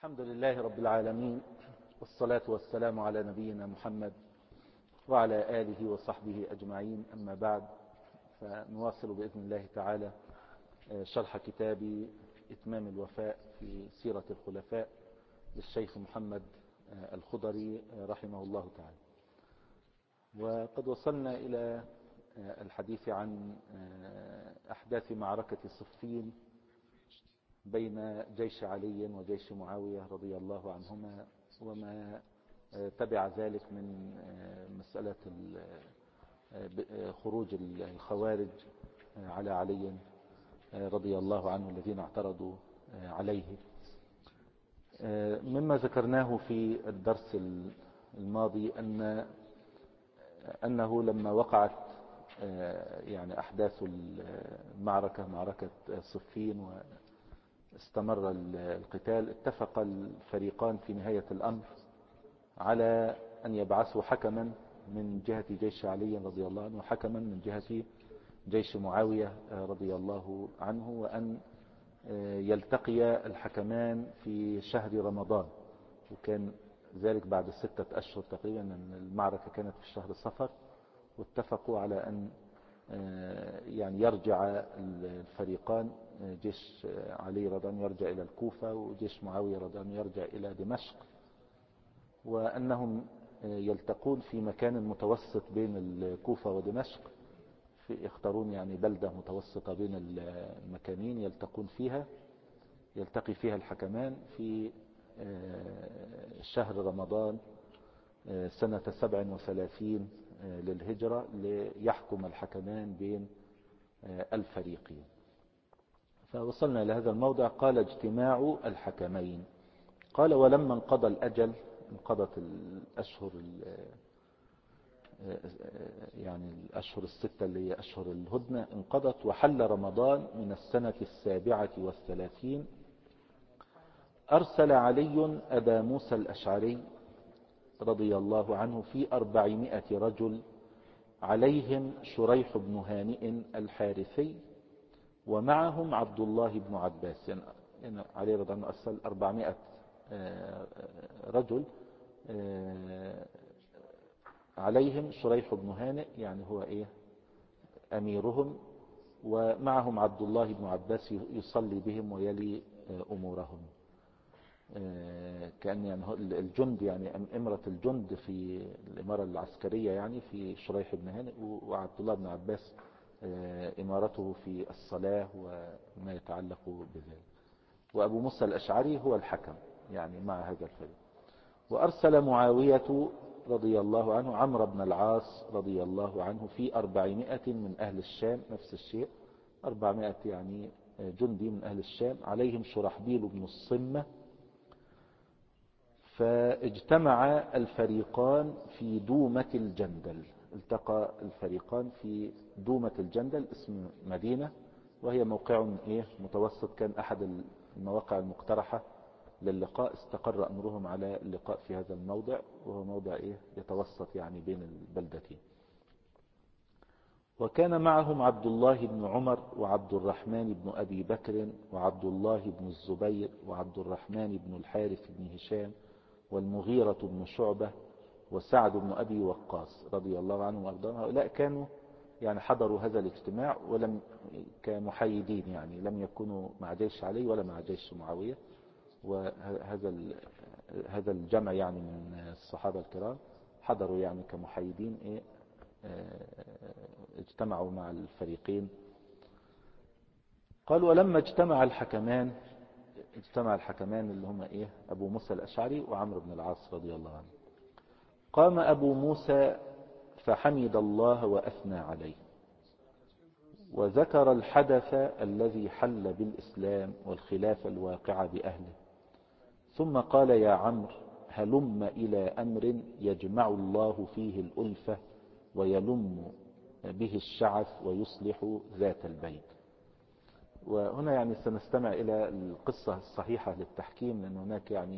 الحمد لله رب العالمين، والصلاة والسلام على نبينا محمد وعلى آله وصحبه أجمعين. أما بعد، فنواصل بإذن الله تعالى شرح كتاب إتمام الوفاء في سيرة الخلفاء للشيخ محمد الخضري رحمه الله تعالى. وقد وصلنا إلى الحديث عن أحداث معركة صفين بين جيش علي وجيش معاوية رضي الله عنهما، وما تبع ذلك من مسألة خروج الخوارج على علي رضي الله عنه الذين اعترضوا عليه. مما ذكرناه في الدرس الماضي أنه لما وقعت يعني أحداث المعركة، معركة صفين، واستمر القتال، اتفق الفريقان في نهاية الأمر على أن يبعثوا حكما من جهة جيش علي رضي الله عنه وحكما من جهة جيش معاوية رضي الله عنه، وأن يلتقي الحكمان في شهر رمضان. وكان ذلك بعد 6 أشهر تقريبا، أن المعركة كانت في شهر صفر، واتفقوا على أن يعني يرجع الفريقان، جيش علي رضي الله عنه يرجع إلى الكوفة، وجيش معاوية رضي الله عنه يرجع إلى دمشق، وأنهم يلتقون في مكان متوسط بين الكوفة ودمشق، يختارون يعني بلدة متوسطة بين المكانين يلتقون فيها، يلتقي فيها الحكمان في شهر رمضان سنة 37 للهجرة، ليحكم الحكمان بين الفريقين. فوصلنا إلى هذا الموضع. قال: اجتماع الحكمين. قال: ولما انقضى الأجل، انقضت الأشهر يعني الأشهر 6 اللي هي أشهر الهدنة انقضت، وحل رمضان من السنة 37، أرسل علي أبا موسى الأشعري رضي الله عنه في 400 رجل، عليهم شريح بن هانئ الحارثي، ومعهم عبد الله بن عباس. يعني علي رضي الله عنه أرسل 400 رجل، عليهم شريح بن هانئ يعني هو أميرهم، ومعهم عبد الله بن عباس يصلي بهم ويلي أمورهم، كأن يعني الجند، يعني إمرة الجند في الإمارة العسكرية يعني في شريح بن هانئ، وعبد الله بن عباس إمارته في الصلاة وما يتعلق بذلك. وأبو موسى الأشعري هو الحكم يعني مع هذا الفريق. وأرسل معاوية رضي الله عنه عمرو بن العاص رضي الله عنه في 400 من أهل الشام، نفس الشيء، 400 يعني جندي من أهل الشام، عليهم شرحبيل بن الصمة. فاجتمع الفريقان في دومة الجندل، التقى الفريقان في دومة الجندل، اسم مدينة، وهي موقع متوسط، كان أحد المواقع المقترحة للقاء، استقر أمرهم على اللقاء في هذا الموضع، وهو موضع يتوسط يعني بين البلدتين. وكان معهم عبد الله بن عمر وعبد الرحمن بن أبي بكر وعبد الله بن الزبير وعبد الرحمن بن الحارث بن هشام والمغيرة بن شعبة وسعد بن أبي وقاص رضي الله عنهم وأرضاهم. هؤلاء كانوا يعني حضروا هذا الاجتماع، ولم كمحايدين، يعني لم يكونوا مع جيش علي ولا مع جيش معاوية. وهذا الجمع يعني من الصحابة الكرام حضروا يعني كمحايدين، اجتمعوا مع الفريقين. قال: ولما اجتمع الحكمان اللي هم أبو موسى الأشعري وعمرو بن العاص رضي الله عنه، قام أبو موسى فحمد الله وأثنى عليه، وذكر الحدث الذي حل بالإسلام والخلافة الواقعة بأهله، ثم قال: يا عمرو، هلم إلى أمر يجمع الله فيه الألفة ويلم به الشعث ويصلح ذات البين. وهنا يعني سنستمع إلى القصة الصحيحة للتحكيم، لأن هناك يعني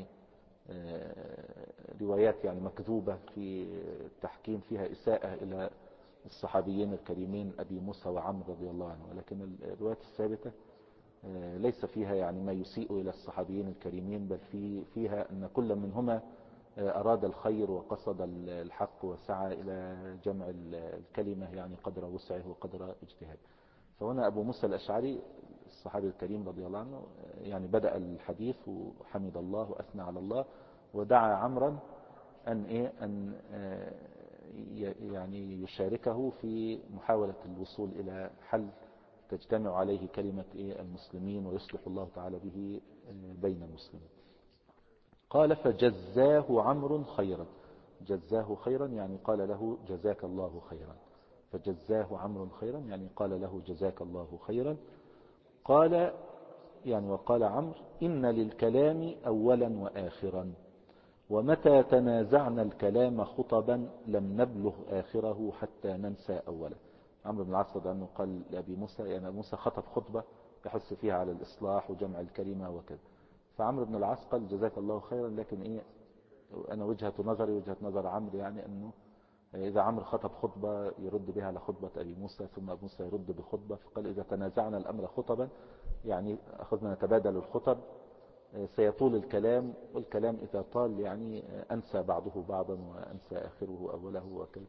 روايات يعني مكذوبة في التحكيم فيها إساءة إلى الصحابيين الكريمين أبي موسى وعمرو رضي الله عنه، ولكن الروايات الثابتة ليس فيها يعني ما يسيء إلى الصحابيين الكريمين، بل فيها أن كل منهما أراد الخير وقصد الحق وسعى إلى جمع الكلمة يعني قدر وسعه وقدر اجتهاده. فهنا أبو موسى الأشعري الصحابي الكريم رضي الله عنه يعني بدأ الحديث وحمد الله وأثنى على الله، ودعا عمرا أن يعني يشاركه في محاولة الوصول إلى حل تجتمع عليه كلمة المسلمين ويصلح الله تعالى به بين المسلمين. قال فجزاه عمرو خيرا. جزاه خيرا يعني قال له جزاك الله خيرا. فجزاه عمرو خيرا يعني قال له جزاك الله خيرا. قال يعني وقال عمرو إن للكلام أولا وآخرا، ومتى تنازعنا الكلام خطبا لم نبلغ آخره حتى ننسى أولا. عمرو بن العاص رضي الله عنه قال لأبي موسى يعني موسى خطب خطبة يحث فيها على الإصلاح وجمع الكلمة وكذا، فعمرو بن العاص قال جزاك الله خيرا، لكن أنا وجهة نظري وجهة نظر عمرو يعني أنه إذا عمرو خطب خطبة يرد بها على خطبة أبي موسى، ثم أبي موسى يرد بخطبة، فقال إذا تنازعنا الأمر خطبا يعني أخذنا نتبادل الخطب سيطول الكلام، والكلام إذا طال يعني أنسى بعضه بعضا وأنسى آخره أوله وكذا.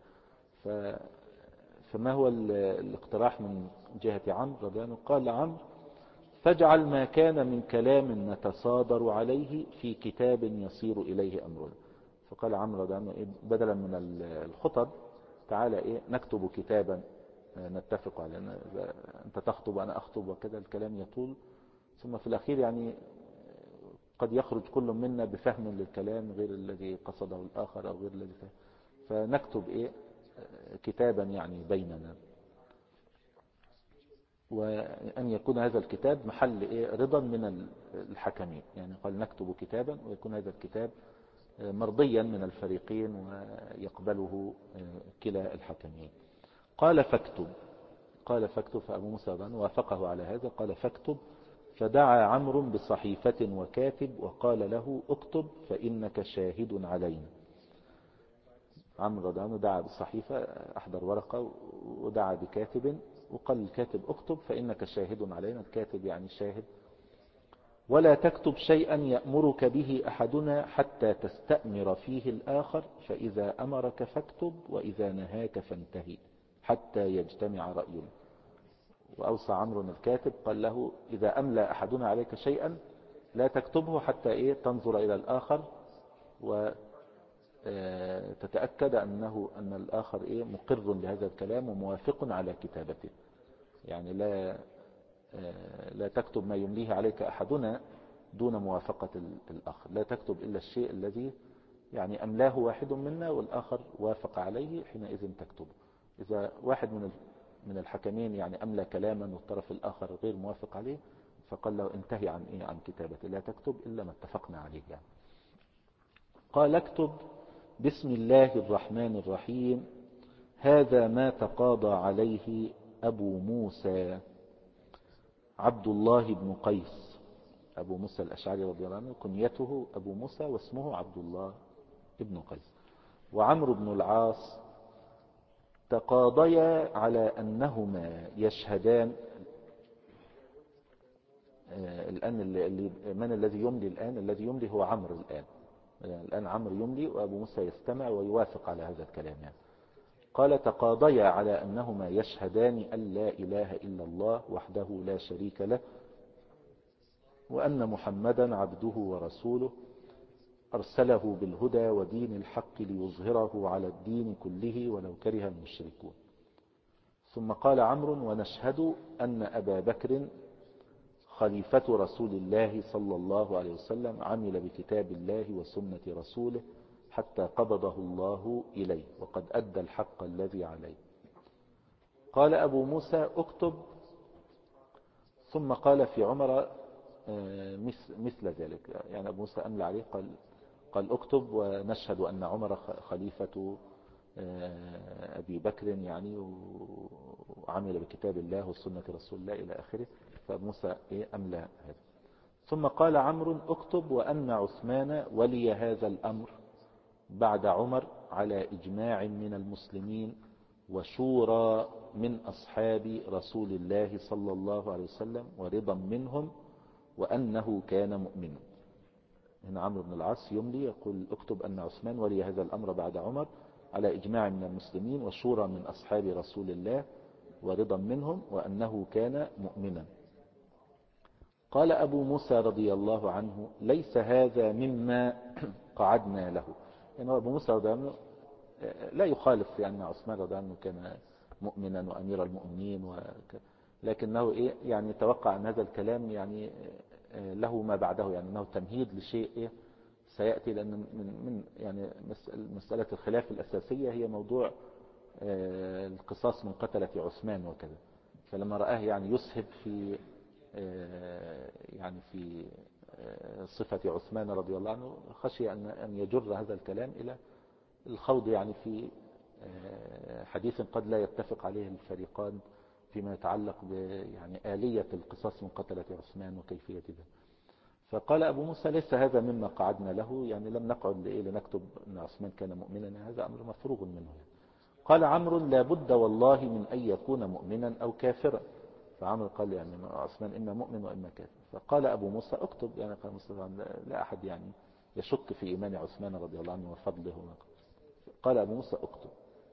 فما هو الاقتراح من جهة عمرو رضي الله عنه؟ قال عمرو فاجعل ما كان من كلام نتصادر عليه في كتاب يصير إليه أمرنا. فقال عمرو رضي الله عنه بدلا من الخطب تعالى نكتب كتابا نتفق عليه، أنت تخطب وأنا أخطب وكذا الكلام يطول، ثم في الأخير يعني قد يخرج كل منا بفهم للكلام غير الذي قصده الآخر أو غير الذي فهم، فنكتب كتابا يعني بيننا، وأن يكون هذا الكتاب محل رضا من الحكمين. يعني قال نكتب كتابا ويكون هذا الكتاب مرضيا من الفريقين ويقبله كلا الحكمين. قال فاكتب فأبو موسى وافقه على هذا. قال فاكتب، فدعا عمرو بصحيفة وكاتب وقال له اكتب فإنك شاهد علينا. عمرو رضي الله عنه دعا بالصحيفة، أحضر ورقة ودعا بكاتب وقال الكاتب اكتب فإنك شاهد علينا، الكاتب يعني شاهد، ولا تكتب شيئا يأمرك به أحدنا حتى تستأمر فيه الآخر، فإذا أمرك فاكتب وإذا نهاك فانتهي حتى يجتمع رأينا. وأوصى عمرو الكاتب قال له إذا أملى أحدنا عليك شيئا لا تكتبه حتى تنظر إلى الآخر وتتأكد أن الآخر مقر لهذا الكلام وموافق على كتابته. يعني لا تكتب ما يمليه عليك أحدنا دون موافقة الآخر، لا تكتب إلا الشيء الذي يعني أملاه واحد منا والآخر وافق عليه، حينئذ تكتبه. إذا واحد من الحكمين يعني أملى كلاما والطرف الآخر غير موافق عليه فقال له انتهي عن كتابته، لا تكتب إلا ما اتفقنا عليه يعني. قال اكتب بسم الله الرحمن الرحيم هذا ما تقاضى عليه أبو موسى عبد الله بن قيس. أبو موسى الأشعري رضي الله عنه كنيته أبو موسى واسمه عبد الله بن قيس. وعمرو بن العاص تقاضيا على أنهما يشهدان. الآن من الذي يملي الآن؟ الذي يملي هو عمرو الآن عمرو يملي وأبو موسى يستمع ويوافق على هذا الكلام يعني. قال تقاضيا على أنهما يشهدان أن لا إله إلا الله وحده لا شريك له وأن محمدا عبده ورسوله أرسله بالهدى ودين الحق ليظهره على الدين كله ولو كره المشركون. ثم قال عمرو ونشهد أن أبا بكر خليفة رسول الله صلى الله عليه وسلم عمل بكتاب الله وسنة رسوله حتى قبضه الله إليه وقد أدى الحق الذي عليه. قال أبو موسى اكتب، ثم قال في عمر مثل ذلك، يعني أبو موسى أملى عليه قال اكتب ونشهد أن عمر خليفة أبي بكر يعني وعمل بكتاب الله وسنة رسول الله إلى آخره. فأبو موسى أملى هذا. ثم قال عمرو اكتب وأن عثمان ولي هذا الأمر بعد عمر على إجماع من المسلمين وشورى من أصحاب رسول الله صلى الله عليه وسلم ورضا منهم وأنه كان مؤمنا. هنا عمرو بن العاص يملي يقول اكتب أن عثمان ولي هذا الأمر بعد عمر على إجماع من المسلمين وشورى من أصحاب رسول الله ورضا منهم، وأنه كان مؤمنا. قال أبو موسى رضي الله عنه ليس هذا مما قعدنا له. يعني أبو موسى رضي الله عنه لا يخالف يعني عثمان رضي الله عنه كان مؤمنا وأمير المؤمنين لكنه يعني توقع أن هذا الكلام يعني له ما بعده، يعني أنه تمهيد لشيء سيأتي، لأن من يعني مسألة الخلاف الأساسية هي موضوع القصاص من قتلة عثمان وكذا. فلما رآه يعني يسهب في يعني في صفة عثمان رضي الله عنه خشي أن يجر هذا الكلام إلى الخوض يعني في حديث قد لا يتفق عليه الفريقان فيما يتعلق يعني آلية القصاص من قتلة عثمان وكيفية ذلك. فقال أبو موسى ليس هذا مما قعدنا له، يعني لم نقعد لنكتب أن عثمان كان مؤمنا، هذا أمر مفروغ منه. قال عمرو لا بد والله من أن يكون مؤمنا أو كافرا. فعمرو قال يعني عثمان إما مؤمن وإما كافر. فقال أبو موسى اكتب، يعني قال مصطفى لا أحد يعني يشك في إيمان عثمان رضي الله عنه وفضله. قال أبو موسى اكتب.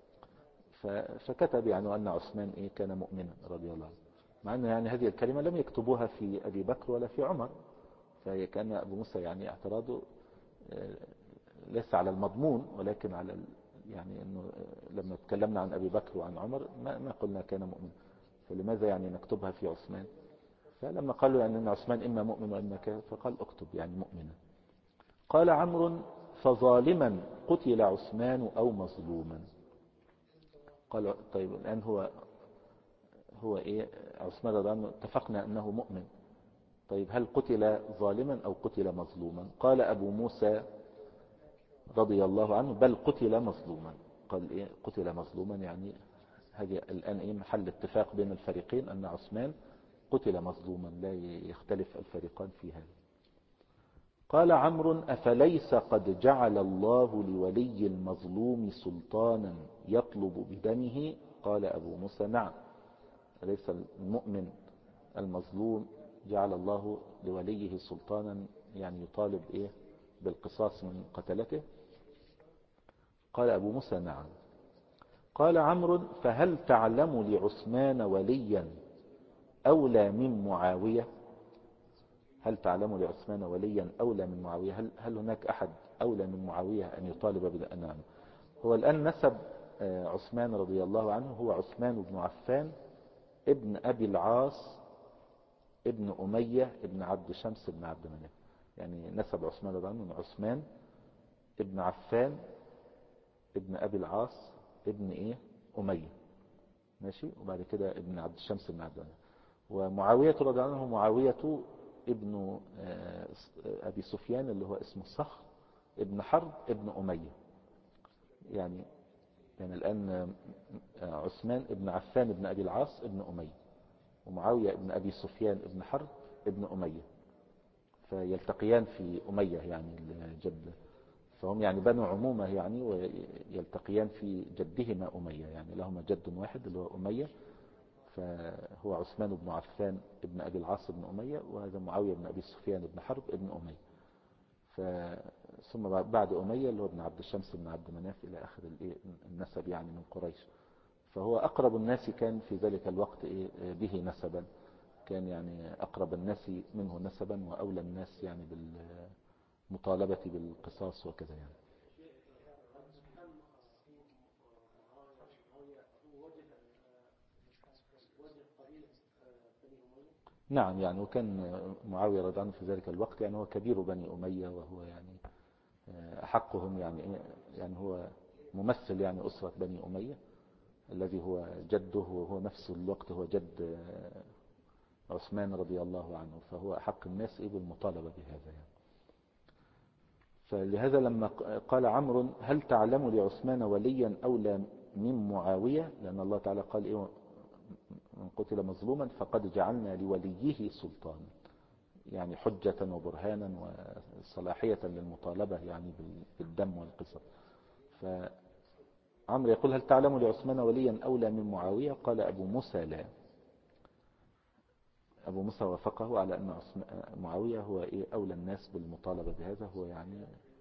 فكتب يعني أن عثمان كان مؤمنا رضي الله عنه، مع أن يعني هذه الكلمة لم يكتبوها في أبي بكر ولا في عمر. فكان أبو موسى يعني اعتراضه ليس على المضمون ولكن على يعني أنه لما تكلمنا عن أبي بكر وعن عمر ما قلنا كان مؤمن، فلماذا يعني نكتبها في عثمان؟ فلما قالوا يعني أن عثمان إما مؤمن وإما كافر فقال اكتب يعني مؤمنا. قال عمرو فظالما قتل عثمان أو مظلوما. قال طيب الآن هو عثمان رضي الله عنه اتفقنا أنه مؤمن، طيب هل قتل ظالما أو قتل مظلوما؟ قال أبو موسى رضي الله عنه بل قتل مظلوما. قال قتل مظلوما، يعني هذه الآن محل اتفاق بين الفريقين أن عثمان قتل مظلوما، لا يختلف الفريقان في هذا. قال عمرو أفليس قد جعل الله لولي المظلوم سلطانا يطلب بدمه؟ قال أبو موسى نعم، ليس المؤمن المظلوم جعل الله لوليه سلطانا يعني يطالب بالقصاص من قتلته؟ قال أبو موسى نعم. قال عمرو فهل تعلم لعثمان وليا أولى من معاوية؟ هل تعلم لعثمان وليا أولى من معاوية؟ هل هناك أحد أولى من معاوية أن يطالب بالأنام؟ هو الآن نسب عثمان رضي الله عنه هو عثمان بن عفان ابن أبي العاص ابن أمية ابن عبد شمس ابن عبد مناف. يعني نسب عثمان رضي الله عنه عثمان ابن عفان ابن أبي العاص ابن أمية، ماشي، وبعد كده ابن عبد الشمس ابن عبد مناف. ومعاوية رضي الله عنه معاوية ابن أبي سفيان اللي هو اسمه صخر ابن حرب ابن أمية. يعني الآن عثمان ابن عفان ابن أبي العاص ابن أمية، ومعاوية ابن أبي سفيان ابن حرب ابن أمية، فيلتقيان في أمية يعني الجد، فهم يعني بنو عمومة يعني، ويلتقيان في جدهما أمية، يعني لهما جد واحد اللي هو أمية. فهو عثمان بن عفان ابن أبي العاص ابن أمية، وهذا معاوية بن أبي سفيان ابن حرب ابن أمية. ثم بعد أمية اللي هو ابن عبد الشمس ابن عبد مناف إلى آخر النسب يعني من قريش. فهو أقرب الناس كان في ذلك الوقت به نسبا، كان يعني أقرب الناس منه نسبا وأولى الناس يعني بالمطالبة بالقصاص وكذا يعني. نعم، يعني وكان معاوية رضي الله عنه في ذلك الوقت يعني هو كبير بني أمية، وهو يعني أحقهم يعني هو ممثل يعني أسرة بني أمية الذي هو جده، وهو نفس الوقت هو جد عثمان رضي الله عنه، فهو أحق الناس بالمطالبة بهذا يعني. فلهذا لما قال عمرو هل تعلم لعثمان وليا أولى من معاوية، لأن الله تعالى قال من قتل مظلوما فقد جعلنا لوليه سلطانا، يعني حجة وبرهانا وصلاحية للمطالبة يعني بالدم والقصاص. فعمرو يقول هل تعلم لعثمان وليا أولى من معاوية؟ قال أبو موسى لا. أبو موسى وافقه على أن معاوية هو أولى الناس بالمطالبة بهذا، هو يعني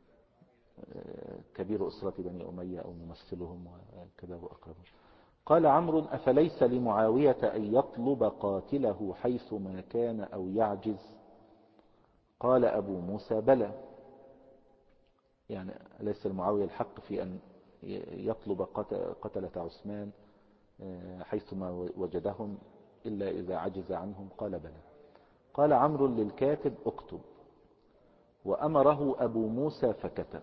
كبير أسرة بني أمية أو ممثلهم وكذا وأقربهم. قال عمرو: أفليس لمعاوية أن يطلب قاتله حيث ما كان أو يعجز؟ قال أبو موسى: بلى. يعني ليس لمعاوية الحق في أن يطلب قتلة عثمان حيثما وجدهم إلا إذا عجز عنهم؟ قال: بلى. قال عمرو للكاتب: اكتب. وأمره أبو موسى فكتب.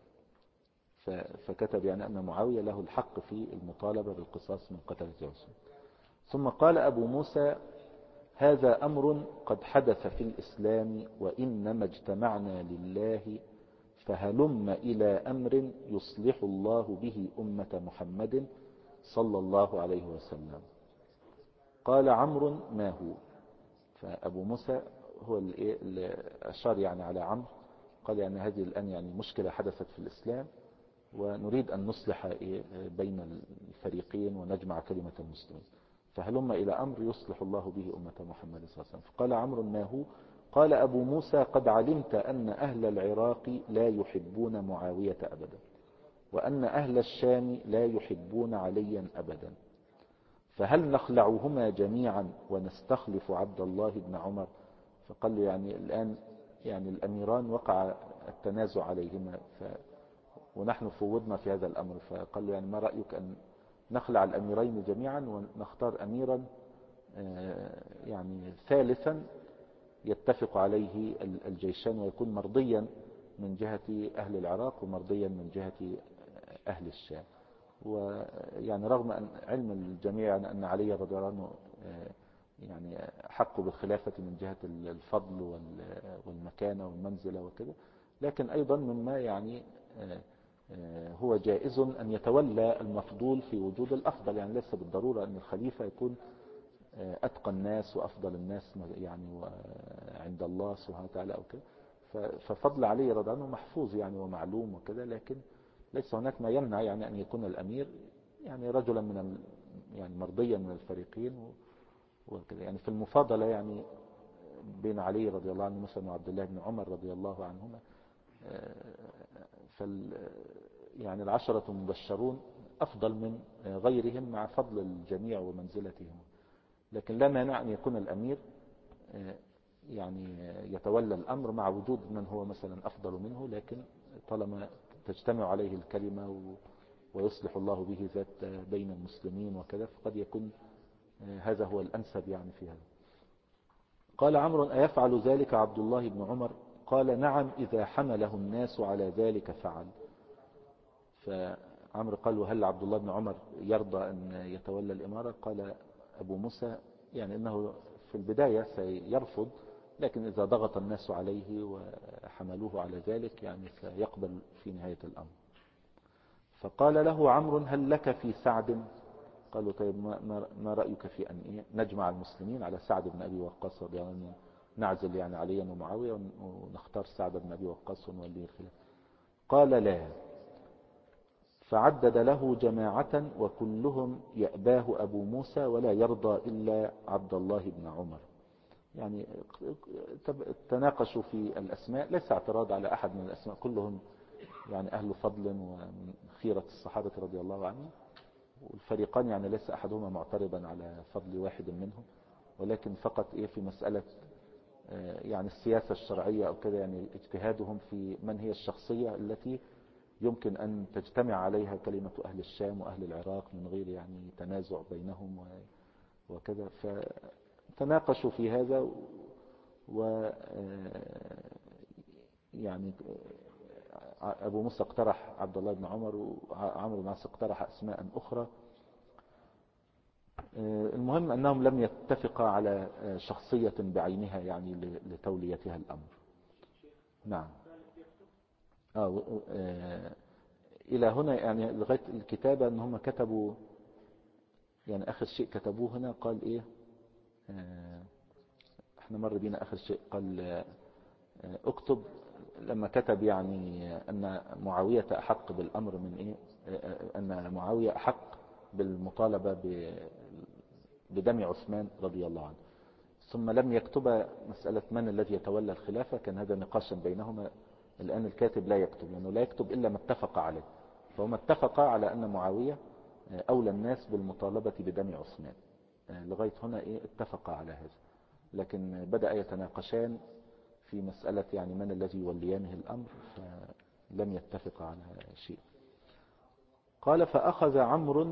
فكتب يعني أن معاوية له الحق في المطالبة بالقصاص من قتلة عثمان. ثم قال أبو موسى: هذا أمر قد حدث في الإسلام، وإنما اجتمعنا لله، فهلم إلى أمر يصلح الله به أمة محمد صلى الله عليه وسلم. قال عمرو: ما هو؟ فأبو موسى هو اللي أشار يعني على عمرو، قال يعني هذه الآن يعني مشكلة حدثت في الإسلام، ونريد أن نصلح بين الفريقين ونجمع كلمة المسلمين، فهلم إلى أمر يصلح الله به أمة محمد صلى الله عليه وسلم. فقال عمرو: ما هو؟ قال أبو موسى: قد علمت أن أهل العراق لا يحبون معاوية أبدا، وأن أهل الشام لا يحبون عليا أبدا، فهل نخلعهما جميعا ونستخلف عبد الله بن عمر؟ فقال له يعني الآن يعني الأميران وقع التنازع عليهما، ونحن فوضنا في هذا الأمر، فقال له يعني ما رأيك أن نخلع الأميرين جميعا ونختار أميرا يعني ثالثا يتفق عليه الجيشان، ويكون مرضيا من جهة أهل العراق ومرضيا من جهة أهل الشام. ويعني رغم أن علم الجميع أن علي رضي الله عنه يعني حق بالخلافة من جهة الفضل والمكانة والمنزلة وكذا، لكن أيضا مما يعني هو جائز أن يتولى المفضول في وجود الأفضل، يعني ليس بالضرورة أن الخليفة يكون أتقى الناس وأفضل الناس يعني عند الله سبحانه وتعالى أو كده. ففضل علي رضي الله عنه محفوظ يعني ومعلوم وكذا، لكن ليس هناك ما يمنع يعني أن يكون الأمير يعني رجلا من يعني مرضيا من الفريقين وكذا. يعني في المفاضلة يعني بين علي رضي الله عنه مثلا وعبد الله بن عمر رضي الله عنهما، يعني العشرة المبشرون أفضل من غيرهم مع فضل الجميع ومنزلتهم، لكن لا مانع أن يكون الأمير يعني يتولى الأمر مع وجود من هو مثلا أفضل منه، لكن طالما تجتمع عليه الكلمة ويصلح الله به ذات بين المسلمين وكذا، فقد يكون هذا هو الأنسب يعني في هذا. قال عمرو: أيفعل ذلك عبد الله بن عمر؟ قال: نعم، إذا حمله الناس على ذلك فعل. فعمرو قال: وهل عبد الله بن عمر يرضى أن يتولى الإمارة؟ قال أبو موسى: يعني إنه في البداية سيرفض، لكن إذا ضغط الناس عليه وحملوه على ذلك يعني سيقبل في نهاية الأمر. فقال له عمرو: هل لك في سعد؟ قال له: طيب ما رأيك في أن نجمع المسلمين على سعد بن أبي وقاص رضي الله عنه، نعزل يعني عليا ومعاوية ونختار سعد بن أبي وقاص ونوليه الخلافة؟ قال: لا. فعدد له جماعة وكلهم يأباه أبو موسى ولا يرضى إلا عبد الله بن عمر. يعني تناقشوا في الأسماء، ليس اعتراض على أحد من الأسماء، كلهم يعني أهل فضل ومن خيرة الصحابة رضي الله عنهم، والفريقان يعني ليس أحدهما معترضا على فضل واحد منهم، ولكن فقط في مسألة يعني السياسة الشرعية أو كذا، يعني اجتهادهم في من هي الشخصية التي يمكن أن تجتمع عليها كلمة أهل الشام وأهل العراق من غير يعني تنازع بينهم وكذا. فتناقشوا في هذا، و يعني أبو موسى اقترح عبد الله بن عمر، وعمرو بن العاص اقترح أسماء أخرى. المهم أنهم لم يتفقا على شخصية بعينها يعني لتوليتها الأمر. نعم. إلى هنا يعني لغاية الكتابة أن هم كتبوا يعني آخر شيء كتبوه هنا قال إيه، احنا مر بينا آخر شيء قال اكتب، لما كتب يعني أن معاوية أحق بالأمر من إيه، أن معاوية أحق بالمطالبة بدم عثمان رضي الله عنه. ثم لم يكتب مسألة من الذي يتولى الخلافة، كان هذا نقاشا بينهما. الآن الكاتب لا يكتب، لأنه لا يكتب إلا ما اتفق عليه، فهم اتفقا على أن معاوية أولى الناس بالمطالبة بدم عثمان. لغاية هنا اتفقا على هذا، لكن بدأ يتناقشان في مسألة يعني من الذي يوليانه الأمر، فلم يتفق على شيء. قال: فأخذ عمرو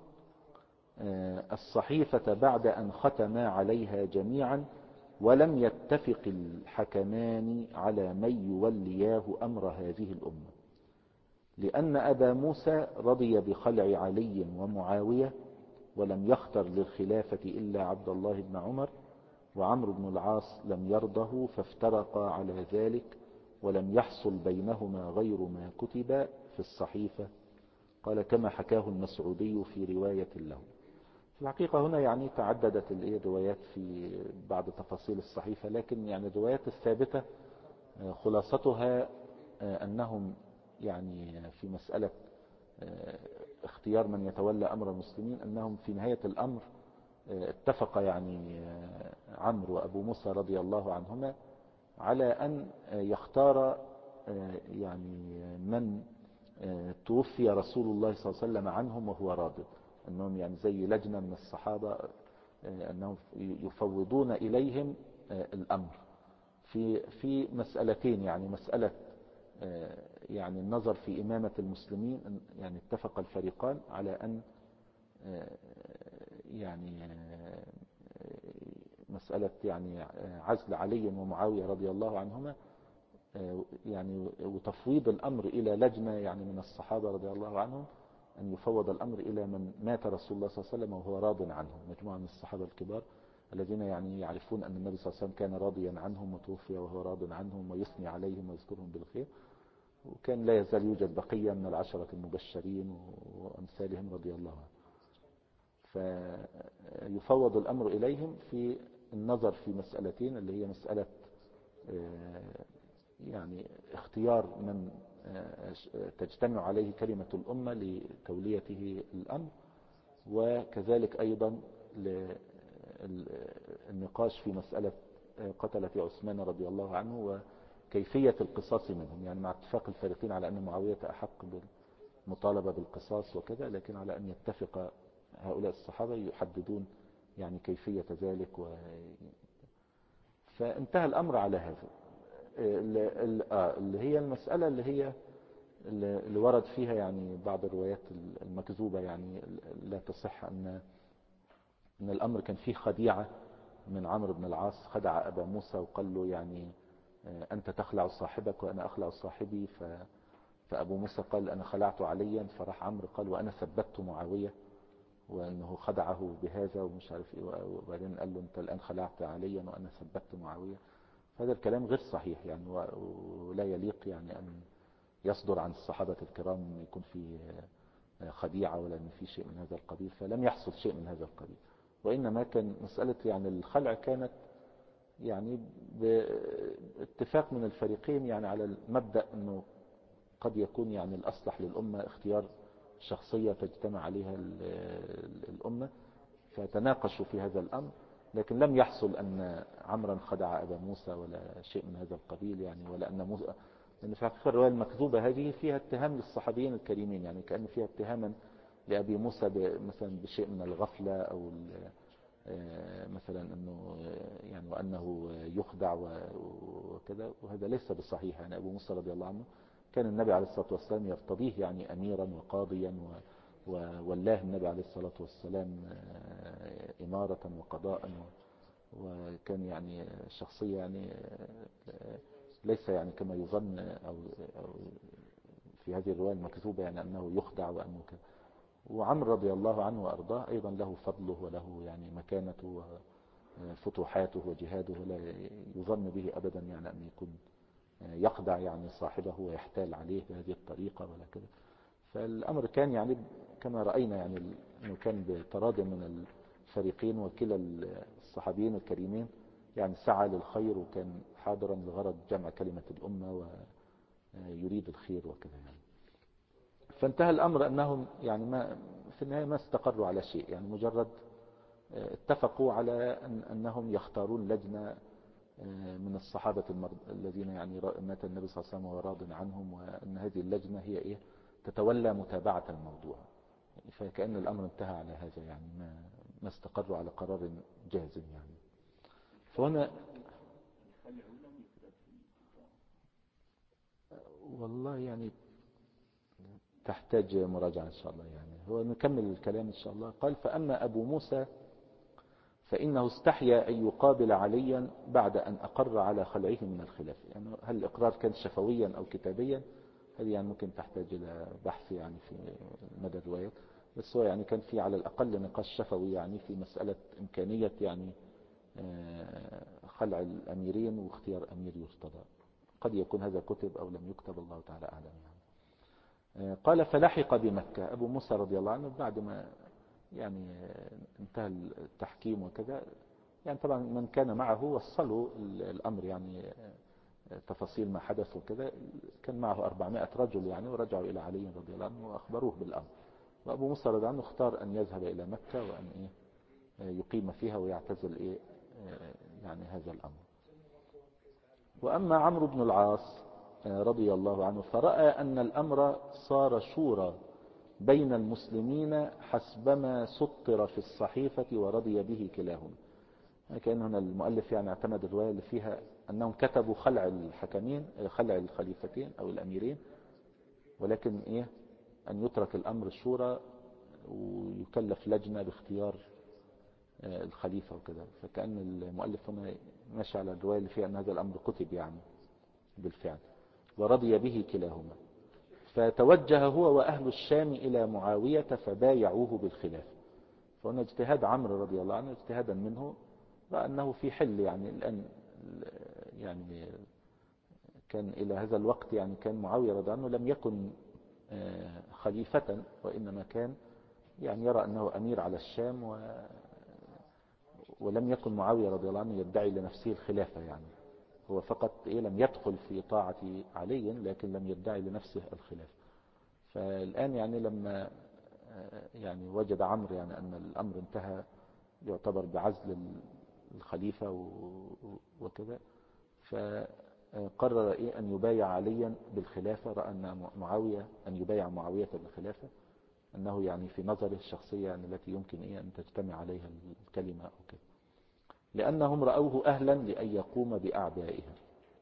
الصحيفة بعد أن ختما عليها جميعا، ولم يتفق الحكمان على من يولياه أمر هذه الأمة، لأن أبا موسى رضي بخلع علي ومعاوية، ولم يختر للخلافة إلا عبد الله بن عمر، وعمرو بن العاص لم يرضه، فافترقا على ذلك، ولم يحصل بينهما غير ما كتب في الصحيفة. قال: كما حكاه المسعودي في رواية له. في الحقيقة هنا يعني تعددت الروايات في بعض تفاصيل الصحيفة، لكن يعني الروايات الثابتة خلاصتها أنهم يعني في مسألة اختيار من يتولى أمر المسلمين، أنهم في نهاية الأمر اتفق يعني عمرو وأبو موسى رضي الله عنهما على أن يختار يعني من توفي رسول الله صلى الله عليه وسلم عنهم وهو راض، أنهم يعني زي لجنة من الصحابة أنهم يفوضون إليهم الأمر في مسألتين، يعني مسألة يعني النظر في إمامة المسلمين، يعني اتفق الفريقان على أن يعني مسألة يعني عزل علي ومعاوية رضي الله عنهما، يعني وتفويض الأمر إلى لجنة يعني من الصحابة رضي الله عنهم، أن يفوض الأمر إلى من مات رسول الله صلى الله عليه وسلم وهو راض عنهم، مجموعة من الصحابة الكبار الذين يعني يعرفون أن النبي صلى الله عليه وسلم كان راضيا عنهم وتوفي وهو راض عنهم ويثني عليهم ويذكرهم بالخير، وكان لا يزال يوجد بقية من العشرة المبشرين وأمثالهم رضي الله عنهم. فيفوض الأمر إليهم في النظر في مسألتين، اللي هي مسألة يعني اختيار من تجتمع عليه كلمة الأمة لتوليته الأمر، وكذلك أيضا النقاش في مسألة قتلة عثمان رضي الله عنه وكيفية القصاص منهم، يعني مع اتفاق الفريقين على أن معاوية أحق بالمطالبة بالقصاص وكذا، لكن على أن يتفق هؤلاء الصحابة يحددون يعني كيفية ذلك فانتهى الأمر على هذا. اللي هي المسألة اللي ورد فيها يعني بعض الروايات المكذوبة، يعني لا تصح، أن الأمر كان فيه خديعة من عمرو بن العاص، خدع أبا موسى وقال له يعني أنت تخلع صاحبك وأنا أخلع صاحبي، فأبو موسى قال أنا خلعت عليا، فراح عمرو قال وأنا ثبت معاوية، وأنه خدعه بهذا ومش عارف إيه، وبعدين قال له أنت الآن خلعت عليا وأنا ثبت معاوية. هذا الكلام غير صحيح يعني، ولا يليق يعني أن يصدر عن الصحابة الكرام يكون في خديعة ولا أن في شيء من هذا القبيل، فلم يحصل شيء من هذا القبيل، وإنما كان مسألة يعني الخلع كانت يعني باتفاق من الفريقين، يعني على المبدأ أنه قد يكون يعني الأصلح للأمة اختيار شخصية تجتمع عليها الأمة، فتناقشوا في هذا الأمر، لكن لم يحصل أن عمرا خدع أبا موسى ولا شيء من هذا القبيل يعني، ولا أن موسى، لأن في حقيقة الرواية المكذوبة هذه فيها اتهام للصحابيين الكريمين، يعني كأن فيها اتهاما لأبي موسى مثلا بشيء من الغفلة أو مثلا أنه يعني وأنه يخدع وكذا، وهذا ليس بصحيح. يعني أبو موسى رضي الله عنه كان النبي عليه الصلاة والسلام يرتضيه يعني أميرا وقاضيا، وولاه النبي عليه الصلاة والسلام إمارة وقضاء، وكان يعني شخصية يعني ليس يعني كما يظن أو في هذه الرواية المكذوبة يعني أنه يخدع وأنه كذا. وعمر رضي الله عنه وأرضاه أيضا له فضله وله يعني مكانته وفتوحاته وجهاده، لا يظن به أبدا يعني أن يكون يخدع يعني صاحبه ويحتال عليه بهذه الطريقة ولا كذا. فالأمر كان يعني كما رأينا يعني أنه كان بتراض من الفريقين، وكلا الصحابيين الكريمين يعني سعى للخير وكان حاضرا لغرض جمع كلمة الأمة ويريد الخير وكذا يعني. فانتهى الأمر أنهم يعني ما في النهاية ما استقروا على شيء، يعني مجرد اتفقوا على أنهم يختارون لجنة من الصحابة الذين يعني مات النبي صلى الله عليه وسلم وهو راض عنهم، وأن هذه اللجنة هي تتولى متابعة الموضوع. فكأن الأمر انتهى على هذا، يعني ما استقروا على قرار جازم يعني. فهنا والله يعني تحتاج مراجعة إن شاء الله. يعني هو نكمل الكلام إن شاء الله. قال: فأما أبو موسى فإنه استحيا أن يقابل عليا بعد أن أقر على خلعه من الخلافة. يعني هل الإقرار كان شفويا أو كتابيا؟ هذه يعني ممكن تحتاج إلى بحث يعني في مدى الروايات، بس هو يعني كان في على الأقل نقاش شفوي يعني في مسألة إمكانية يعني خلع الأميرين واختيار أمير يرتضى. قد يكون هذا كتب أو لم يكتب، الله تعالى أعلم يعني. قال: فلحق بمكة أبو موسى رضي الله عنه بعد ما يعني انتهى التحكيم وكذا. يعني طبعا من كان معه وصلوا الأمر، يعني تفاصيل ما حدث وكذا. كان معه 400 رجل يعني، ورجعوا إلى علي رضي الله عنه وأخبروه بالأمر. وأبو موسى رضي الله عنه اختار أن يذهب إلى مكة وأن يقيم فيها ويعتزل يعني هذا الأمر. وأما عمرو بن العاص رضي الله عنه فرأى أن الأمر صار شورى بين المسلمين حسبما سطر في الصحيفة ورضي به كلاهما. كأن هنا المؤلف يعني اعتمد الرواية اللي فيها أنهم كتبوا خلع الحكمين، خلع الخليفتين أو الأميرين، ولكن أن يترك الأمر الشورى ويكلف لجنة باختيار الخليفة وكذا. فكأن المؤلف هنا ماشي على الرواية اللي فيها أن هذا الأمر كتب يعني بالفعل. ورضي به كلاهما. فتوجه هو وأهل الشام إلى معاوية فبايعوه بالخلافة. فهنا اجتهاد عمرو رضي الله عنه اجتهادا منه، رأى أنه في حل يعني الآن. يعني كان إلى هذا الوقت يعني كان معاوية رضي الله عنه لم يكن خليفة، وإنما كان يعني يرى أنه أمير على الشام، ولم يكن معاوية رضي الله عنه يدعي لنفسه الخلافة. يعني هو فقط لم يدخل في طاعة علي، لكن لم يدعي لنفسه الخلافة. فالآن يعني لما يعني وجد عمرو يعني أن الأمر انتهى يعتبر بعزل الخليفة وكذا، فقرر أن يبايع عليا بالخلافة. رأى أن معاوية أن يبايع معاوية بالخلافة أنه يعني في نظره الشخصية يعني التي يمكن أن تجتمع عليها الكلمة أو كذا، لأنهم رأوه أهلا لأن يقوم بأعبائها.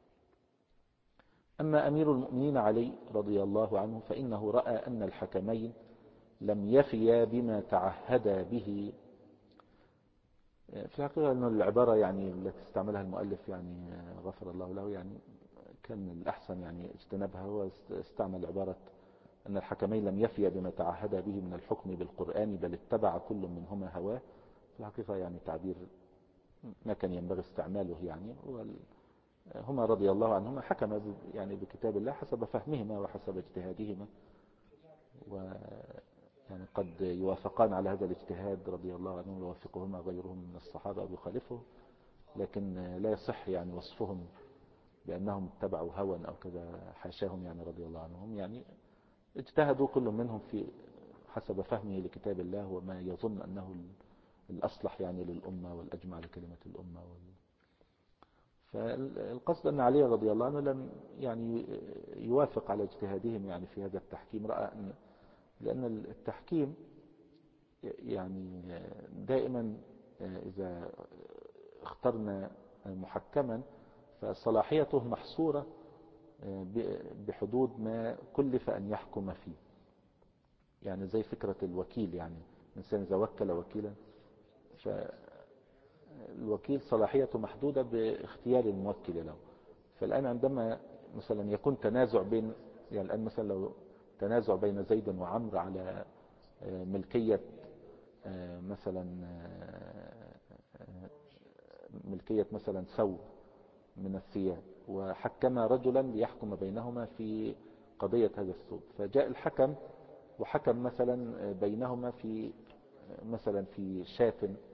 أما أمير المؤمنين علي رضي الله عنه فإنه رأى أن الحكمين لم يفيا بما تعهدا به. في الحقيقة أن العبارة يعني التي استعملها المؤلف يعني غفر الله له يعني كان الأحسن يعني اجتنابها. هو استعمل عبارة أن الحكمين لم يفيا بما تعهدا به من الحكم بالقرآن، بل اتبع كل منهما هواه. في الحقيقة يعني تعبير ما كان ينبغي استعماله. يعني هما رضي الله عنهما حكم يعني بكتاب الله حسب فهمهما وحسب اجتهادهما، يعني قد يوافقان على هذا الاجتهاد رضي الله عنهم، يوافقهما غيرهم من الصحابة أو يخالفه، لكن لا يصح يعني وصفهم بأنهم اتبعوا هوى أو كذا، حاشاهم يعني رضي الله عنهم. يعني اجتهدوا كل منهم في حسب فهمه لكتاب الله وما يظن أنه الأصلح يعني للأمة والأجمع لكلمة الأمة فالقصد أن علي رضي الله عنه لم يعني يوافق على اجتهادهم يعني في هذا التحكيم. رأى أن لأن التحكيم يعني دائما إذا اخترنا محكما فصلاحيته محصورة بحدود ما كلف أن يحكم فيه. يعني زي فكرة الوكيل، يعني الإنسان إذا وكل وكيلا فالوكيل صلاحيته محدودة باختيار الموكل له. فالآن عندما مثلا يكون تنازع بين، يعني الآن مثلا لو تنازع بين زيد وعمر على ملكية مثلا ملكية مثلا ثوب من الثياب، وحكم رجلا ليحكم بينهما في قضية هذا الثوب، فجاء الحكم وحكم مثلا بينهما في مثلا في شاة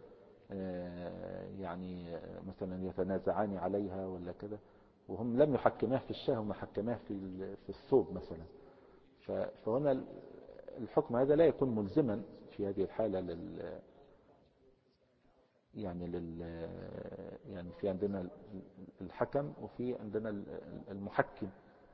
يعني مثلا يتنازعان عليها ولا كذا، وهم لم يحكماه في الشاة، هم حكماه في الثوب مثلا. فهنا الحكم هذا لا يكون ملزما في هذه الحالة يعني يعني في عندنا الحكم وفي عندنا المحكم.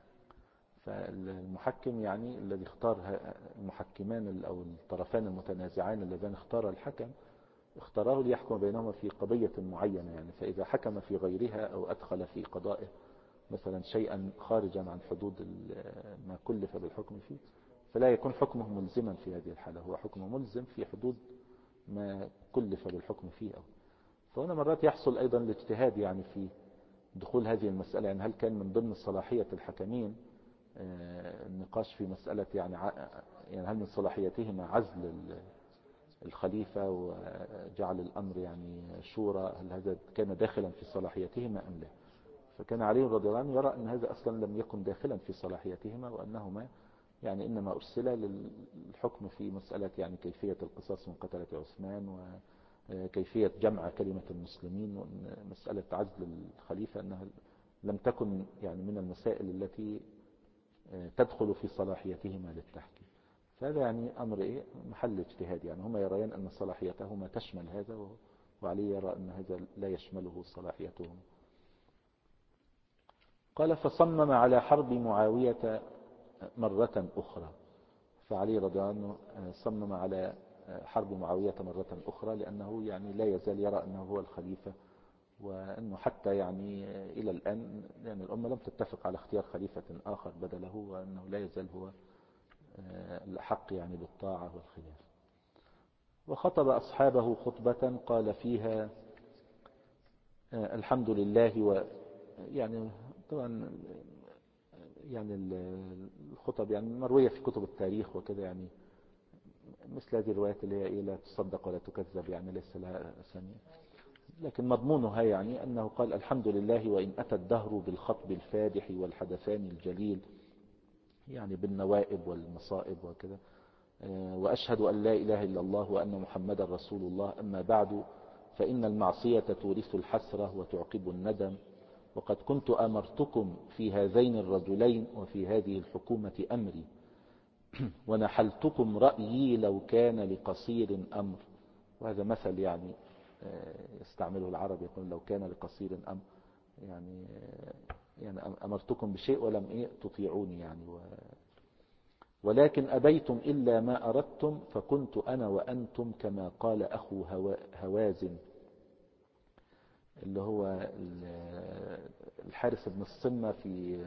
فالمحكم يعني الذي اختار المحكمان أو الطرفان المتنازعان اللذان اختار الحكم، اختاره ليحكم بينهما في قضية معينة يعني. فإذا حكم في غيرها أو أدخل في قضائه مثلا شيئا خارجا عن حدود ما كلف بالحكم فيه، فلا يكون حكمه ملزما في هذه الحالة، هو حكمه ملزم في حدود ما كلف بالحكم فيه. فهنا مرات يحصل أيضا الاجتهاد يعني في دخول هذه المسألة، يعني هل كان من ضمن صلاحية الحكمين النقاش في مسألة يعني هل من صلاحيتهما عزل الخليفة وجعل الأمر يعني شورى، هل هذا كان داخلا في صلاحيتهما أم لا؟ فكان علي رضي الله عنه يرى أن هذا أصلا لم يكن داخلا في صلاحيتهما، وأنهما يعني إنما أرسل للحكم في مسألة يعني كيفية القصاص من قتلة عثمان، وكيفية جمع كلمة المسلمين، وأن مسألة عزل الخليفة أنها لم تكن يعني من المسائل التي تدخل في صلاحيتهما للتحكيم. فهذا يعني أمر محل اجتهاد، يعني هما يريان أن صلاحيتهما تشمل هذا، وعلي يرى أن هذا لا يشمله صلاحيتهما. قال فصمم على حرب معاوية مرة أخرى. فعلي رضي الله عنه صمم على حرب معاوية مرة أخرى، لأنه يعني لا يزال يرى أنه هو الخليفة، وأنه حتى يعني إلى الآن يعني الأمة لم تتفق على اختيار خليفة آخر بدله، وأنه لا يزال هو الأحق يعني بالطاعة والخلافة. وخطب أصحابه خطبة قال فيها الحمد لله. يعني طبعا يعني الخطب يعني مروية في كتب التاريخ وكذا، يعني مثل هذه الروايات اللي هي لا تصدق ولا تكذب، يعني ليس لها أسامي، لكن مضمونها يعني أنه قال الحمد لله وإن أتى الدهر بالخطب الفادح والحدثان الجليل، يعني بالنوائب والمصائب وكذا، وأشهد أن لا إله إلا الله وأن محمد رسول الله. أما بعد، فإن المعصية تورث الحسرة وتعقب الندم، وقد كنت أمرتكم في هذين الرجلين وفي هذه الحكومة أمري، ونحلتكم رأيي لو كان لقصير أمر. وهذا مثل يعني يستعمله العرب، يقول لو كان لقصير أمر، يعني أمرتكم بشيء ولم تطيعوني يعني ولكن أبيتم إلا ما أردتم، فكنت أنا وأنتم كما قال أخو هوازن اللي هو الحارس بن الصمة في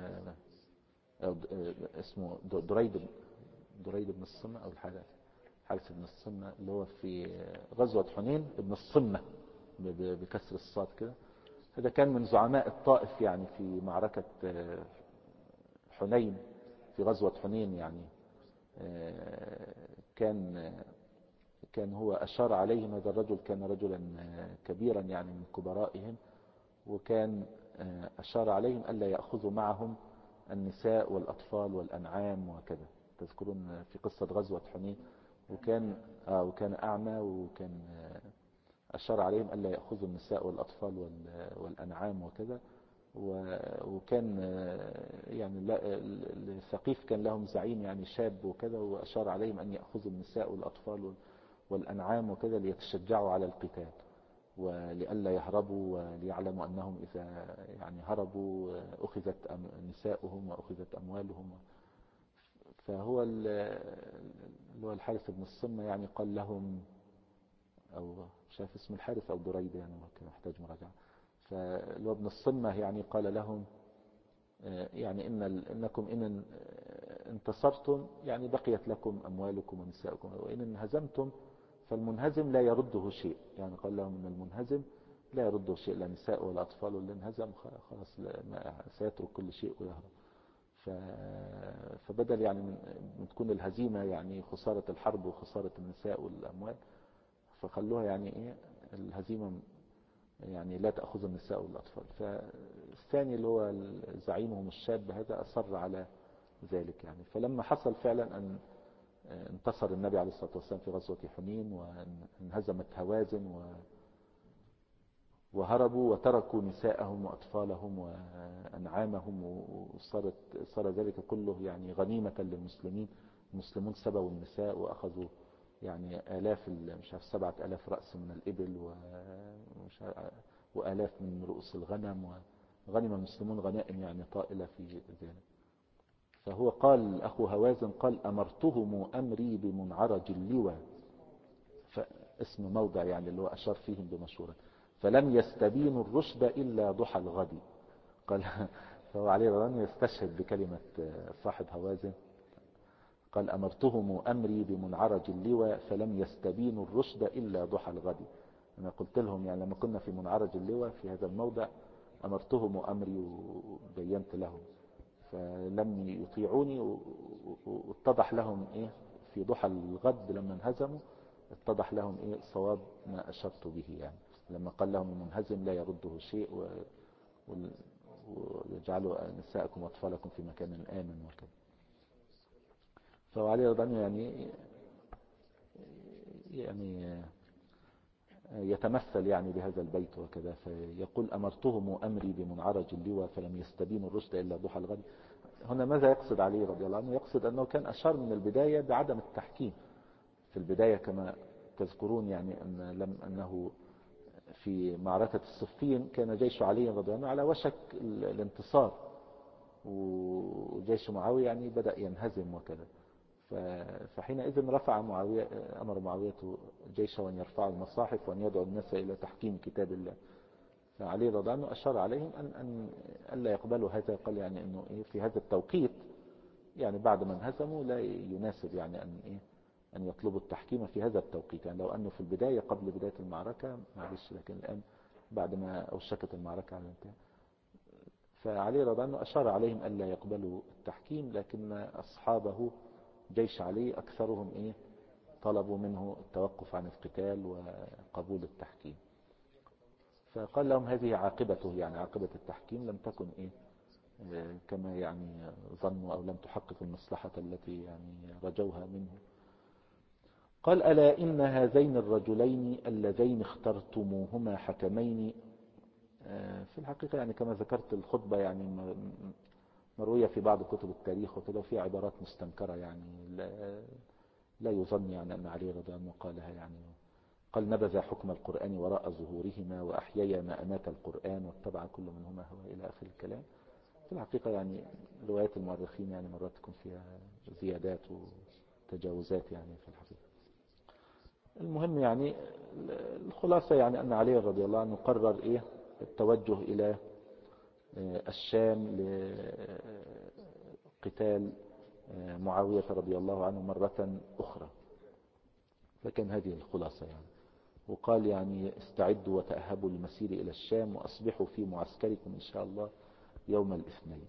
اسمه دريد بن الصمة أو الحارس بن الصمة اللي هو في غزوة حنين، ابن الصمة بكسر الصاد كده. هذا كان من زعماء الطائف يعني في معركة حنين، في غزوة حنين يعني. كان هو أشار عليهم، هذا الرجل كان رجلا كبيرا يعني من كبرائهم، وكان أشار عليهم ألا يأخذوا معهم النساء والأطفال والأنعام وكذا. تذكرون في قصة غزوة حنين، وكان أعمى، وكان أشار عليهم ألا يأخذوا النساء والأطفال والأنعام وكذا. وكان يعني الثقيف كان لهم زعيم يعني شاب وكذا، وأشار عليهم أن يأخذوا النساء والأطفال والأنعام وكذا ليتشجعوا على القتال، ولئلا يهربوا، وليعلموا أنهم إذا يعني هربوا أخذت نساؤهم وأخذت أموالهم. فهو اللي هو الحارث بن الصمة يعني قال لهم، أو شاف اسم الحارث أو دريد يعني كان يحتاج مراجعة. فاللي هو ابن الصمة يعني قال لهم يعني إنكم إن انتصرتم يعني بقيت لكم أموالكم ونساؤكم، وإن انهزمتم فالمنهزم لا يرده شيء. يعني قال لهم إن المنهزم لا يرده شيء، لا نساء ولا أطفال، ولا انهزم خلاص سيترك كل شيء ويهرب. فبدل يعني من تكون الهزيمة يعني خسارة الحرب وخسارة النساء والأموال، فخلوها يعني الهزيمة يعني لا تأخذ النساء والأطفال. فالثاني اللي هو زعيمهم الشاب هذا أصر على ذلك يعني. فلما حصل فعلا أن انتصر النبي عليه الصلاة والسلام في غزوة حنين، وانهزمت هوازن وهربوا وتركوا نساءهم وأطفالهم وأنعامهم، صار ذلك كله يعني غنيمة للمسلمين. المسلمون سبوا النساء وأخذوا يعني آلاف مش عارف 7000 رأس من الإبل ومش عارف وآلاف من رؤوس الغنم، وغنم المسلمون غنائم يعني طائلة في ذلك. فهو قال أخو هوازن قال أمرتهم أمري بمنعرج اللوى، فاسم موضع يعني اللي هو أشار فيهم بمشورة، فلم يستبينوا الرشد إلا ضحى الغد. قال فهو عليه رضي الله عنه يستشهد بكلمة صاحب هوازن، قال أمرتهم أمري بمنعرج اللوى فلم يستبينوا الرشد إلا ضحى الغد. أنا قلت لهم يعني لما كنا في منعرج اللوى في هذا الموضع أمرتهم أمري وبينت لهم، فلم يطيعوني، واتضح لهم إيه في ضحى الغد لما انهزموا، اتضح لهم إيه صواب ما أشرت به، يعني لما قال لهم المنهزم لا يرده شيء ويجعلوا نساءكم وأطفالكم في مكان آمن وكذا. فعلي رضي الله يعني يتمثل يعني بهذا البيت وكذا، فيقول أمرتهم أمري بمنعرج اللوى فلم يستبينوا الرشد إلا ضحى الغد. هنا ماذا يقصد علي رضي الله عنه؟ يقصد أنه كان أشار من البداية بعدم التحكيم في البداية كما تذكرون، يعني أنه في معركة الصفين كان جيش علي رضي الله عنه على وشك الانتصار، وجيش معاوية يعني بدأ ينهزم وكذا. فحينئذ رفع معاوية، أمر معاوية جيشه أن يرفعوا المصاحف وأن يدعو الناس إلى تحكيم كتاب الله. فعلي رضي الله عنه أشار عليهم أن لا يقبلوا هذا، قال يعني أنه إيه في هذا التوقيت يعني بعد ما انهزموا لا يناسب يعني أن يطلبوا التحكيم في هذا التوقيت، يعني لو أنه في البداية قبل بداية المعركة معلش، لكن الآن بعد ما أوشكت المعركة على الانتهاء. فعلي رضي الله عنه أشار عليهم ألا يقبلوا التحكيم، لكن أصحابه جيش علي أكثرهم إيه طلبوا منه التوقف عن القتال وقبول التحكيم. فقال لهم هذه عاقبته، يعني عاقبة التحكيم لم تكن إيه كما يعني ظنوا أو لم تحقق المصلحة التي يعني رجوها منه. قال ألا إن هذين الرجلين اللذين اخترتموهما حكمين. في الحقيقة يعني كما ذكرت الخطبة يعني مروية في بعض كتب التاريخ وكذا، وفي عبارات مستنكرة يعني لا يظن يعني أن علي رضي الله عنه قالها، يعني قال نبذ حكم القرآن وراء ظهورهما وأحيي ما أمات القرآن واتبع كل منهما هو إلى آخر الكلام. في الحقيقة يعني روايات المؤرخين يعني مرات تكون فيها زيادات وتجاوزات يعني في الحقيقة. المهم يعني الخلاصة يعني أن علي رضي الله عنه قرر إيه التوجه إلى الشام لقتال معاوية رضي الله عنه مرة أخرى. فكان هذه الخلاصة يعني. وقال يعني استعدوا وتأهبوا للمسير إلى الشام وأصبحوا في معسكركم إن شاء الله يوم الاثنين.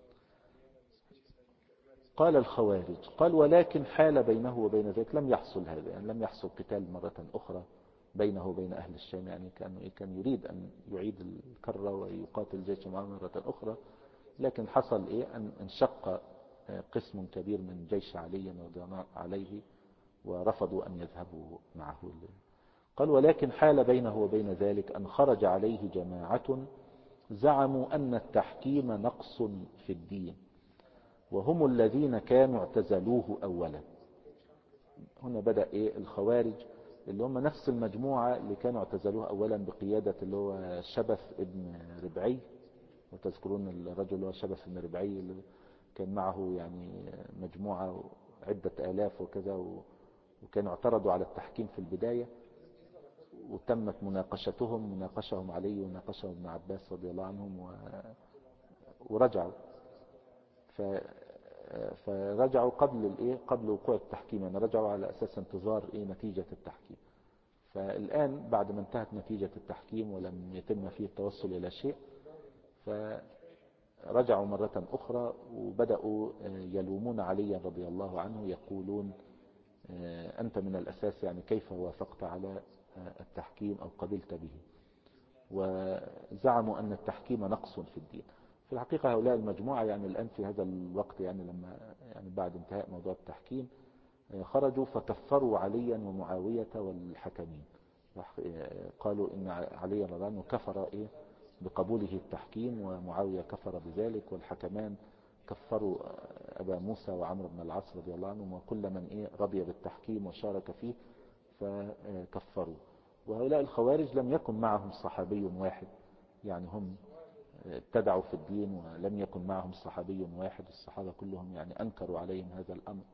قال الخوارج قال ولكن حال بينه وبين ذلك لم يحصل هذا، يعني لم يحصل قتال مرة أخرى بينه وبين أهل الشام، يعني كان يريد أن يعيد الكرة ويقاتل جيش معاوية مرة أخرى، لكن حصل إيه أن انشق قسم كبير من جيش علي رضي الله عليه ورفضوا أن يذهبوا معه. قال ولكن حال بينه وبين ذلك أن خرج عليه جماعة زعموا أن التحكيم نقص في الدين، وهم الذين كانوا اعتزلوه أولا. هنا بدأ إيه الخوارج اللي هم نفس المجموعة اللي كانوا اعتزلوه أولا بقيادة اللي هو شبث ابن ربعي، وتذكرون الرجل اللي هو شبث ابن ربعي اللي كان معه يعني مجموعة عدة آلاف وكذا، وكانوا اعترضوا على التحكيم في البداية، وتمت مناقشهم علي وناقشهم ابن عباس رضي الله عنهم ورجعوا. فرجعوا قبل وقوع التحكيم، يعني رجعوا على أساس انتظار نتيجة التحكيم. فالآن بعد ما انتهت نتيجة التحكيم ولم يتم فيه التوصل إلى شيء، فرجعوا مرة أخرى وبدأوا يلومون علي رضي الله عنه، يقولون أنت من الأساس يعني كيف وافقت على التحكيم أو قبلت به، وزعموا أن التحكيم نقص في الدين. في الحقيقة هؤلاء المجموعة يعني الآن في هذا الوقت يعني لما يعني بعد انتهاء موضوع التحكيم خرجوا فكفروا عليا ومعاوية والحكمين، قالوا إن علي رضي الله عنه كفر بقبوله التحكيم، ومعاوية كفر بذلك، والحكمان كفروا أبا موسى وعمرو بن العاص رضي الله عنهم، وكل من رضي بالتحكيم وشارك فيه فكفروا. وهؤلاء الخوارج لم يكن معهم صحابي واحد، يعني هم ابتدعوا في الدين ولم يكن معهم صحابي واحد، الصحابة كلهم يعني أنكروا عليهم هذا الأمر.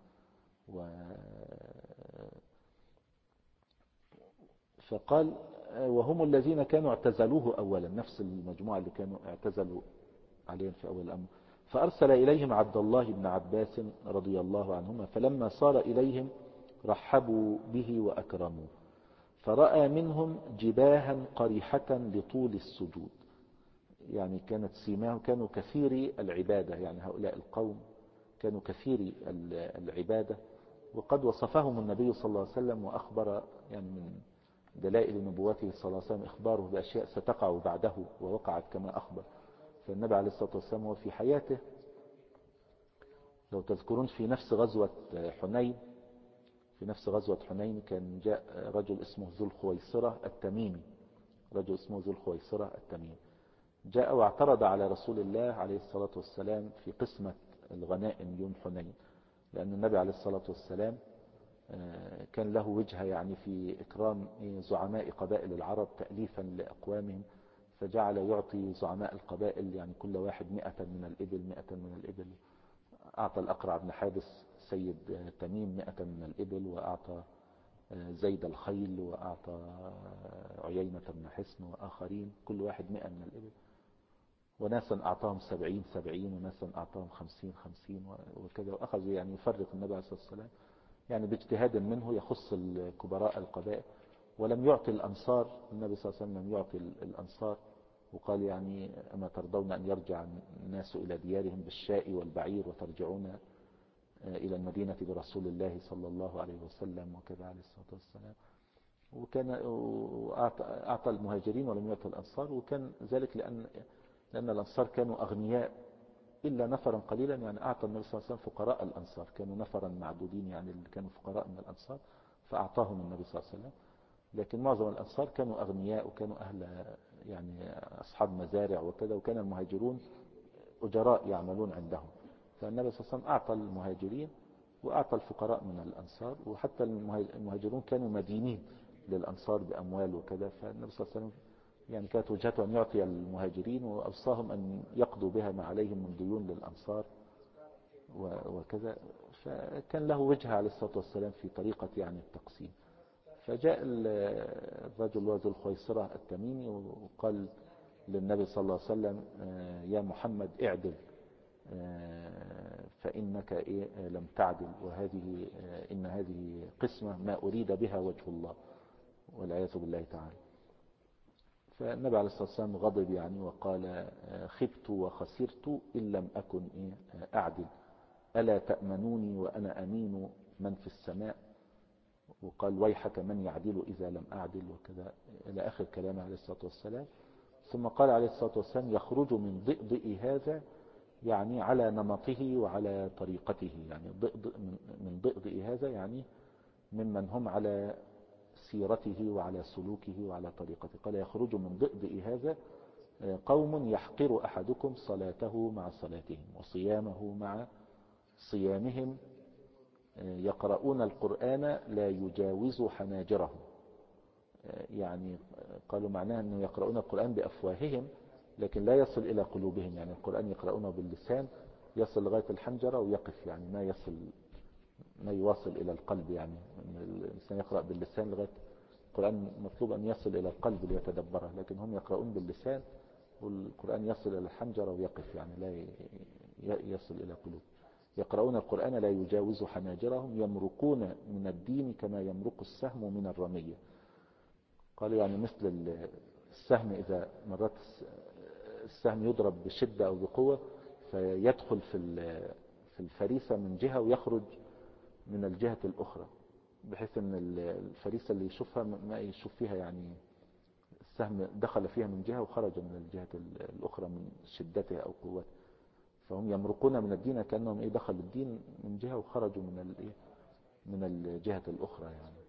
فقال وهم الذين كانوا اعتزلوه أولا، نفس المجموعة اللي كانوا اعتزلوا عليهم في أول الأمر. فأرسل إليهم عبد الله بن عباس رضي الله عنهما، فلما صار إليهم رحبوا به وأكرموه، فرأى منهم جباها قريحة لطول السجود، يعني كانت سيماهم كانوا كثيري العبادة، يعني هؤلاء القوم كانوا كثيري العبادة. وقد وصفهم النبي صلى الله عليه وسلم وأخبر، يعني من دلائل نبوته صلى الله عليه وسلم إخباره بأشياء ستقع بعده ووقعت كما أخبر. فالنبي عليه الصلاة والسلام هو في حياته، لو تذكرون في نفس غزوة حنين كان جاء رجل اسمه ذو الخويصرة التميمي، جاء واعترض على رسول الله عليه الصلاة والسلام في قسمة الغنائم يوم حنين، لأن النبي عليه الصلاة والسلام كان له وجهة يعني في إكرام زعماء قبائل العرب تأليفا لأقوامهم، فجعل يعطي زعماء القبائل يعني كل واحد 100 من الإبل. أعطى الأقرع بن حابس سيد تميم 100 من الإبل، وأعطى زيد الخيل، وأعطى عيينة بن حصن وآخرين كل واحد 100 من الإبل، وناسا أعطاهم 70 وناسا أعطاهم 50 وكذا. وأخذ يعني يفرق النبي عليه الصلاة والسلام يعني باجتهاد منه يخص الكبراء القبائل، ولم يعطي الأنصار. النبي صلى الله عليه وسلم لم يعطي الأنصار، وقال يعني أما ترضون أن يرجع الناس إلى ديارهم بالشاء والبعير وترجعون إلى المدينة برسول الله صلى الله عليه وسلم وكذا عليه الصلاة والسلام. وكان أعطى المهاجرين ولم يعطي الأنصار، وكان ذلك لأن الأنصار كانوا أغنياء إلا نفرا قليلا، يعني أعطى النبي صلى الله عليه وسلم فقراء الأنصار، كانوا نفرا معدودين يعني اللي كانوا فقراء من الأنصار فأعطاهم النبي صلى الله عليه وسلم. لكن معظم الأنصار كانوا أغنياء وكانوا أهل يعني أصحاب مزارع وكذا، وكان المهاجرون أجراء يعملون عندهم. فالنبي صلى الله عليه وسلم أعطى المهاجرين وأعطى الفقراء من الأنصار، وحتى المهاجرون كانوا مدينين للأنصار بأموال وكذا. فالنبي صلى الله عليه وسلم يعني كانت وجهته أن يعطي المهاجرين، وأوصاهم أن يقضوا بها ما عليهم من ديون للأنصار وكذا. فكان له وجهة عليه الصلاة والسلام في طريقة يعني التقسيم. فجاء الرجل ذو الخويصرة التميمي وقال للنبي صلى الله عليه وسلم يا محمد اعدل، فإنك لم تعدل، إن هذه قسمة ما أريد بها وجه الله والعياذ بالله تعالى. فالنبي عليه الصلاة والسلام غضب يعني وقال خبت وخسرت إن لم أكن أعدل، ألا تأمنوني وأنا أمين من في السماء، وقال ويحك من يعدل إذا لم أعدل وكذا إلى آخر كلامه عليه الصلاة والسلام. ثم قال عليه الصلاة والسلام يخرج من ضئضئ هذا، يعني على نمطه وعلى طريقته، يعني من ضئضئ هذا يعني ممن هم على سيرته وعلى سلوكه وعلى طريقته. قال يخرج من ضئضئ هذا قوم يحقر أحدكم صلاته مع صلاتهم وصيامه مع صيامهم، يقرؤون القرآن لا يجاوز حناجرهم. يعني قالوا معناها أنه يقرؤون القرآن بأفواههم لكن لا يصل إلى قلوبهم، يعني القرآن يقرؤونه باللسان يصل لغاية الحنجرة ويقف، يعني ما يواصل إلى القلب، يعني الإنسان يقرأ باللسان لغاية القرآن مطلوب أن يصل إلى القلب ليتدبره، لكن هم يقرؤون باللسان والقرآن يصل إلى الحنجرة ويقف، يعني لا يصل إلى قلوب. يقرؤون القرآن لا يجاوز حناجرهم، يمرقون من الدين كما يمرق السهم من الرمية. قالوا يعني مثل السهم إذا مرات السهم يضرب بشدة أو بقوة فيدخل في الفريسة من جهة ويخرج من الجهة الأخرى، بحيث أن الفريسة اللي يشوفها ما يشوف فيها، يعني السهم دخل فيها من جهة وخرج من الجهة الأخرى من شدتها أو قوتها. فهم يمرقون من الدين كأنهم دخلوا الدين من جهة وخرجوا من الجهة الأخرى، يعني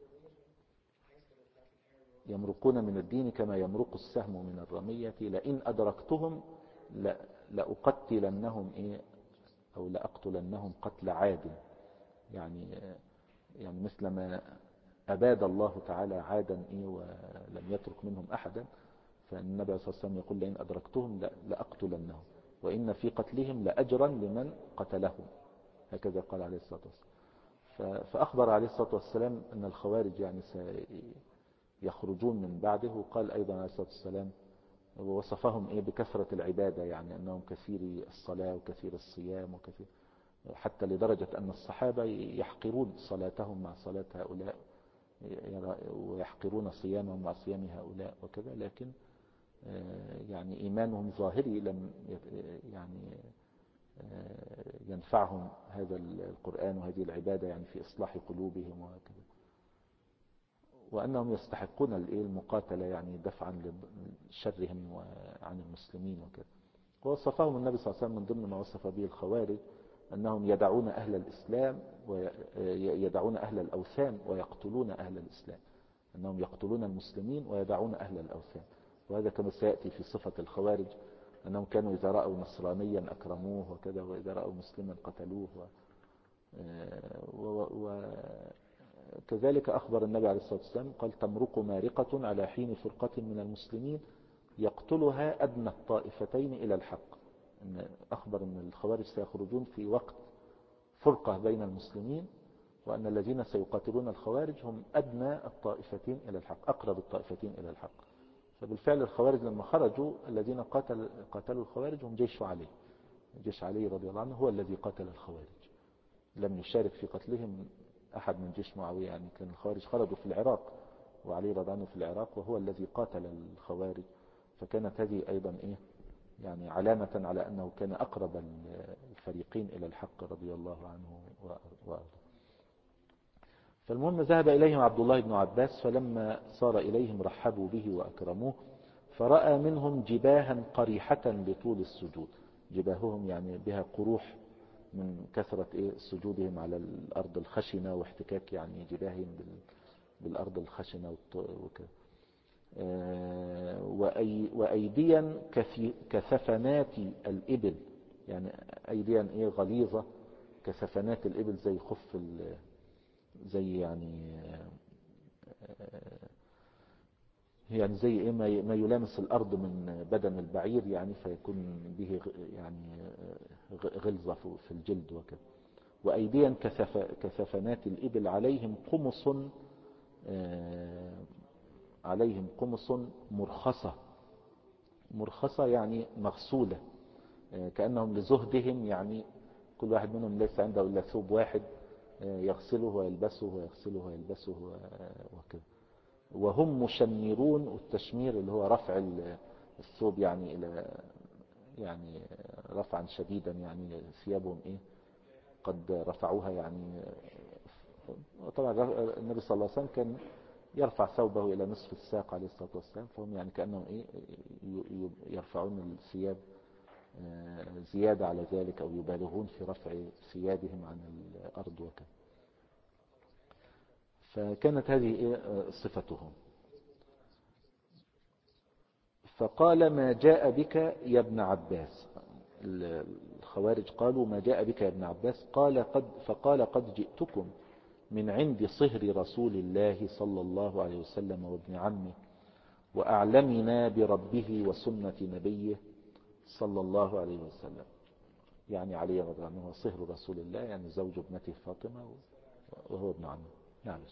يمرقون من الدين كما يمرق السهم من الرمية، لئن أدركتهم لأقتلنهم أو لأقتلنهم قتل عاد. يعني مثل ما أباد الله تعالى عادا ولم يترك منهم أحدا، فالنبي صلى الله عليه وسلم يقول لئن أدركتهم لأقتلنهم وإن في قتلهم لأجرا لمن قتلهم، هكذا قال عليه الصلاة والسلام. فأخبر عليه الصلاة والسلام أن الخوارج يعني سيخرجون من بعده. وقال أيضا عليه الصلاة والسلام ووصفهم بكثرة العبادة، يعني أنهم كثير الصلاة وكثير الصيام وكثير، حتى لدرجة أن الصحابة يحقرون صلاتهم مع صلاة هؤلاء ويحقرون صيامهم مع صيام هؤلاء وكذا، لكن يعني إيمانهم ظاهري لم يعني ينفعهم هذا القرآن وهذه العبادة يعني في إصلاح قلوبهم وكذا، وأنهم يستحقون المقاتلة يعني دفعا لشرهم عن المسلمين وكذا. ووصفهم النبي صلى الله عليه وسلم من ضمن ما وصف به الخوارج أنهم يدعون أهل الإسلام ويدعون أهل الأوثان ويقتلون أهل الإسلام، أنهم يقتلون المسلمين ويدعون أهل الأوثان. وهذا كما سيأتي في صفة الخوارج أنهم كانوا إذا رأوا نصرانيا أكرموه وكذا، وإذا رأوا مسلما قتلوه وكذلك أخبر النبي عليه الصلاة والسلام قال تمرق مارقة على حين فرقة من المسلمين يقتلها أدنى الطائفتين إلى الحق. أخبر أن الخوارج سيخرجون في وقت فرقة بين المسلمين، وأن الذين سيقاتلون الخوارج هم أدنى الطائفتين إلى الحق، أقرب الطائفتين إلى الحق. فبالفعل الخوارج لما خرجوا الذين قاتلوا الخوارج هم جيش علي. جيش علي رضي الله عنه هو الذي قاتل الخوارج، لم يشارك في قتلهم أحد من جيش معاوية. يعني كان الخوارج خرجوا في العراق وعلي رضي الله عنه في العراق وهو الذي قاتل الخوارج. فكانت هذه أيضا يعني علامة على أنه كان أقرب الفريقين إلى الحق رضي الله عنه وأرضاه. فالمهم ذهب إليهم عبد الله بن عباس، فلما صار إليهم رحبوا به وأكرموه، فرأى منهم جباها قريحة لطول السجود. جباههم يعني بها قروح من كثرة سجودهم على الأرض الخشنة واحتكاك يعني جباههم بالأرض الخشنة وكذا. وأيديا كثفنات الإبل، يعني أيديا غليظة كثفنات الإبل، زي خف زي يعني زي ما يلامس الأرض من بدن البعير، يعني فيكون به يعني غلظة في الجلد وكذا. وأيديا كثفنات الإبل عليهم قمص مرخصة يعني مغسولة، كأنهم لزهدهم، يعني كل واحد منهم ليس عنده إلا ثوب واحد يغسله ويلبسه ويغسله ويلبسه وكذا. وهم مشمرون، والتشمير اللي هو رفع الثوب يعني إلى يعني رفعا شديدا، يعني ثيابهم قد رفعوها يعني. طبعا النبي صلى الله عليه وسلم كان يرفع ثوبه إلى نصف الساق عليه الصلاة والسلام، فهم يعني كأنهم يرفعون الثياب زيادة على ذلك، أو يبالغون في رفع ثيابهم عن الأرض وكذا. فكانت هذه صفتهم. فقال ما جاء بك يا ابن عباس، الخوارج قالوا ما جاء بك يا ابن عباس، فقال قد جئتكم من عند صهر رسول الله صلى الله عليه وسلم وابن عمه وأعلمنا بربه وسنة نبيه صلى الله عليه وسلم. يعني علي رضي الله عنه هو صهر رسول الله، يعني زوج ابنته فاطمة وهو ابن عمه. نعم.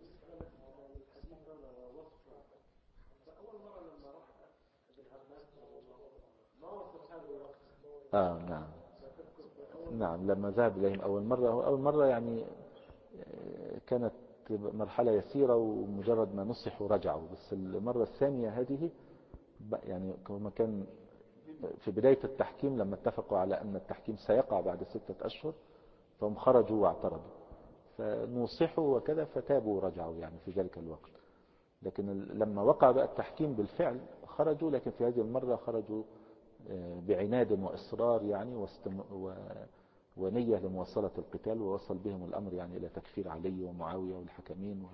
نعم. نعم لما ذهب إليهم أول مرة يعني كانت مرحلة يسيرة ومجرد ما نصحوا رجعوا. بس المرة الثانية هذه يعني كما كان في بداية التحكيم لما اتفقوا على أن التحكيم سيقع بعد 6 أشهر، فهم خرجوا واعترضوا، فنصحوا وكذا فتابوا ورجعوا يعني في ذلك الوقت. لكن لما وقع بقى التحكيم بالفعل خرجوا، لكن في هذه المرة خرجوا بعناد وإصرار يعني ونية لمواصلة القتال، ووصل بهم الأمر يعني إلى تكفير علي ومعاوية والحكمين.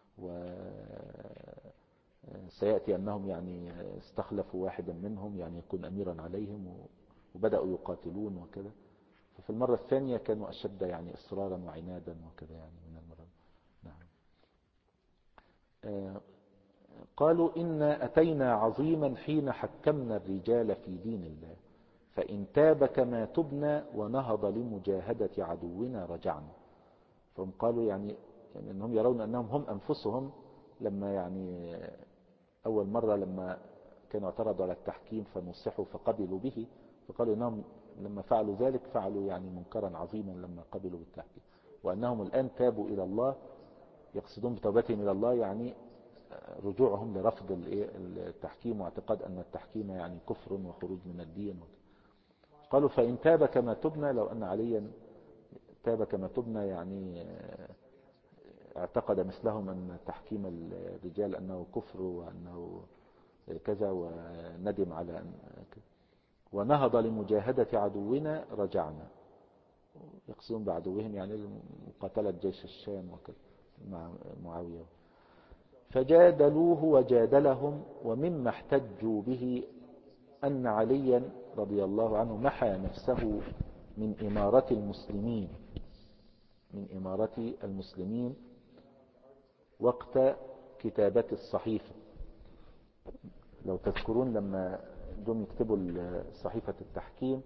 وسيأتي أنهم يعني استخلفوا واحدا منهم يعني يكون أميرا عليهم، وبدأوا يقاتلون وكذا. ففي المرة الثانية كانوا أشد يعني إصرارا وعنادا وكذا يعني من المرة. نعم. قالوا إنا أتينا عظيما حين حكمنا الرجال في دين الله، فإن تاب كما تبنا ونهض لمجاهدة عدونا رجعنا. فهم قالوا يعني أنهم يرون أنهم هم أنفسهم لما يعني أول مرة لما كانوا اعترضوا على التحكيم فنصحوا فقبلوا به، فقالوا أنهم لما فعلوا ذلك فعلوا يعني منكرا عظيما لما قبلوا بالتحكيم، وأنهم الآن تابوا إلى الله، يقصدون بتوبتهم إلى الله يعني رجوعهم لرفض التحكيم واعتقاد أن التحكيم يعني كفر وخروج من الدين. قالوا فإن تاب كما تبنا، لو أن عليا تاب كما تبنا يعني اعتقد مثلهم أن تحكيم الرجال أنه كفر وأنه كذا وندم على أن ونهض لمجاهدة عدونا رجعنا، يقصدون بعدوهم يعني مقاتلة جيش الشام وكذا مع معاوية. فجادلوه وجادلهم، ومما احتجوا به أن عليا رضي الله عنه محى نفسه من إمارة المسلمين وقت كتابة الصحيفة. لو تذكرون لما جم يكتبوا صحيفة التحكيم،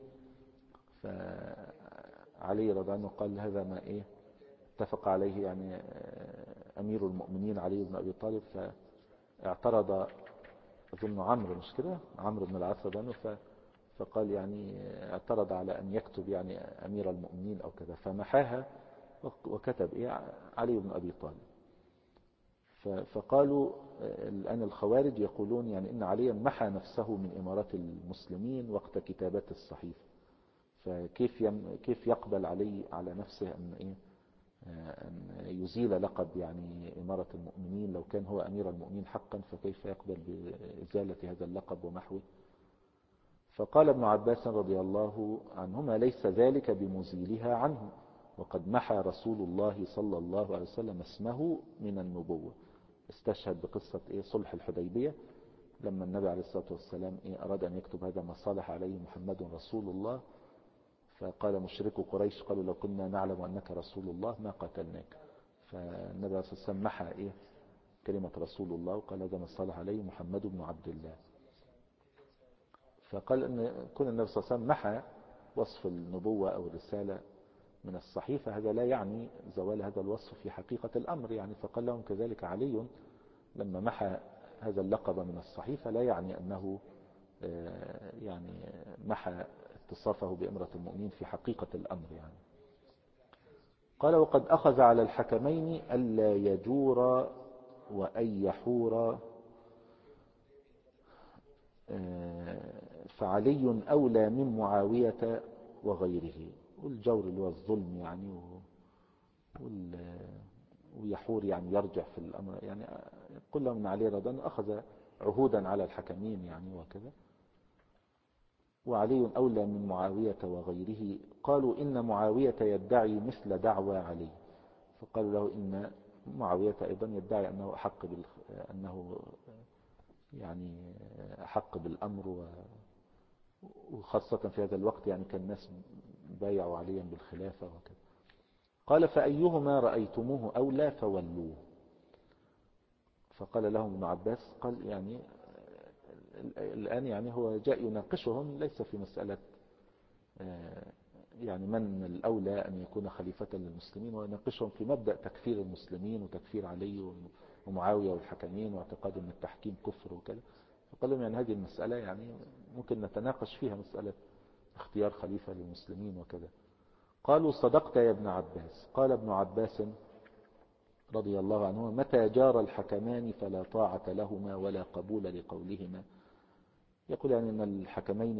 فعلي رضي الله عنه قال هذا ما اتفق عليه يعني أمير المؤمنين علي بن أبي طالب، فاعترض أظن عمرو، مش كده، عمرو بن العاص رضي الله عنه، فقال يعني اعترض على أن يكتب يعني أمير المؤمنين أو كذا، فمحاها وكتب علي بن أبي طالب. فقالوا الآن الخوارج يقولون يعني إن عليا محى نفسه من إمارة المسلمين وقت كتابة الصحيفة، فكيف يقبل علي على نفسه أن يزيل لقب يعني إمارة المؤمنين؟ لو كان هو أمير المؤمنين حقا فكيف يقبل بإزالة هذا اللقب ومحوه؟ فقال ابن عباس رضي الله عنهما ليس ذلك بمزيلها عنه، وقد محى رسول الله صلى الله عليه وسلم اسمه من النبوة. استشهد بقصة صلح الحديبية لما النبي عليه الصلاة والسلام أراد أن يكتب هذا ما صالح عليه محمد رسول الله، فقال مشركو قريش قالوا لو كنا نعلم أنك رسول الله ما قتلناك، فالنبي عليه الصلاة والسلام محى كلمة رسول الله وقال هذا ما صالح عليه محمد بن عبد الله. فقال أن كون النبي صلى الله عليه وسلم محى وصف النبوة أو الرسالة من الصحيفة هذا لا يعني زوال هذا الوصف في حقيقة الأمر يعني. فقال لهم كذلك علي لما محى هذا اللقب من الصحيفة لا يعني أنه يعني محى اتصافه بإمرة المؤمنين في حقيقة الأمر يعني. قال وقد أخذ على الحكمين ألا يجور وأن يحور، فعلي أولى من معاوية وغيره. والجور اللي هو الظلم يعني، ويحور يعني يرجع في الأمر يعني. كل من علي رضي الله عنه أخذ عهودا على الحكمين يعني وكذا. وعلي أولى من معاوية وغيره. قالوا إن معاوية يدعي مثل دعوى علي، فقالوا له إن معاوية أيضا يدعي أنه أنه يعني أحق بالأمر، وخاصة في هذا الوقت يعني كان الناس بايعوا عليا بالخلافة وكذا. قال فأيهما رأيتموه أولى فولوه. فقال لهم ابن عباس قال يعني الآن يعني هو جاء يناقشهم ليس في مسألة يعني من الأولى أن يكون خليفة للمسلمين، ويناقشهم في مبدأ تكفير المسلمين وتكفير علي ومعاوية والحكمين واعتقاد أن التحكيم كفر وكذا. فقال لهم يعني هذه المسألة يعني ممكن نتناقش فيها، مسألة اختيار خليفة للمسلمين وكذا. قالوا صدقت يا ابن عباس. قال ابن عباس رضي الله عنه متى جار الحكمان فلا طاعة لهما ولا قبول لقولهما. يقول يعني أن الحكمين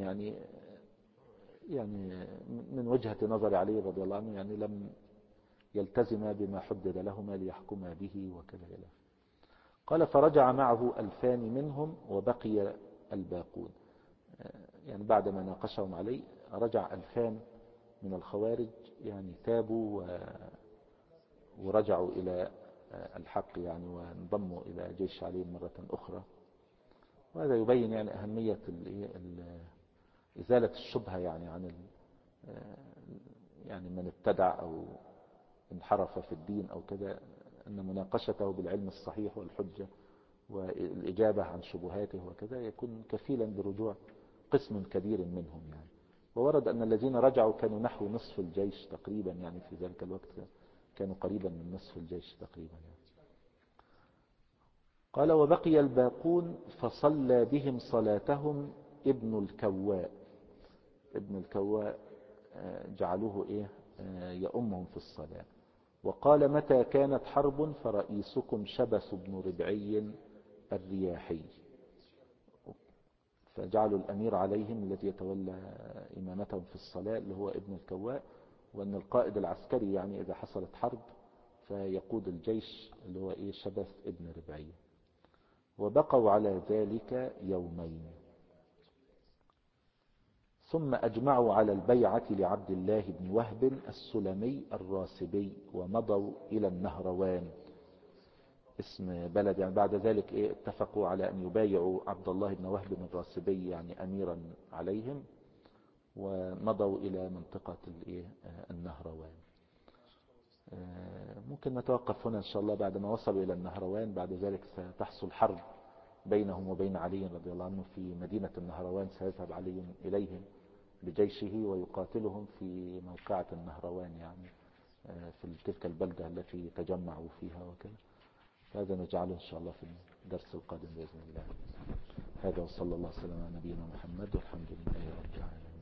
يعني من وجهة نظر علي رضي الله عنه يعني لم يلتزما بما حدد لهما ليحكما به وكذا. قال فرجع معه 2000 منهم وبقي الباقون. يعني بعدما ناقشهم علي رجع 2000 من الخوارج يعني تابوا ورجعوا إلى الحق يعني وانضموا إلى جيش علي مرة أخرى. وهذا يبين يعني أهمية إزالة الشبهة يعني عن يعني من ابتدع أو انحرف في الدين أو كذا، أن مناقشته بالعلم الصحيح والحجة والإجابة عن شبهاته وكذا يكون كفيلا برجوع قسم كبير منهم يعني. وورد أن الذين رجعوا كانوا نحو نصف الجيش تقريبا، يعني في ذلك الوقت كانوا قريبا من نصف الجيش تقريبا يعني. قال وبقي الباقون فصلى بهم صلاتهم ابن الكواء. ابن الكواء جعلوه يؤمهم في الصلاة. وقال متى كانت حرب فرئيسكم شبث بن ربعي الرياحي، فجعلوا الأمير عليهم الذي يتولى إمامتهم في الصلاة اللي هو ابن الكواء، وأن القائد العسكري يعني إذا حصلت حرب فيقود الجيش اللي هو شبث ابن ربعي. وبقوا على ذلك يومين، ثم أجمعوا على البيعة لعبد الله بن وهب السلمي الراسبي ومضوا إلى النهروان، اسم بلد يعني. بعد ذلك اتفقوا على أن يبايعوا عبد الله بن وهب الراسبي يعني أميرا عليهم، ومضوا إلى منطقة النهروان. ممكن نتوقف هنا إن شاء الله. بعد ما وصلوا إلى النهروان بعد ذلك ستحصل حرب بينهم وبين علي رضي الله عنه في مدينة النهروان. سيذهب علي إليهم بجيشه ويقاتلهم في موقعة النهروان يعني في تلك البلدة التي تجمعوا فيها وكذا. هذا نجعله إن شاء الله في الدرس القادم بإذن الله. هذا وصلى الله وسلم على نبينا محمد والحمد لله رب العالمين.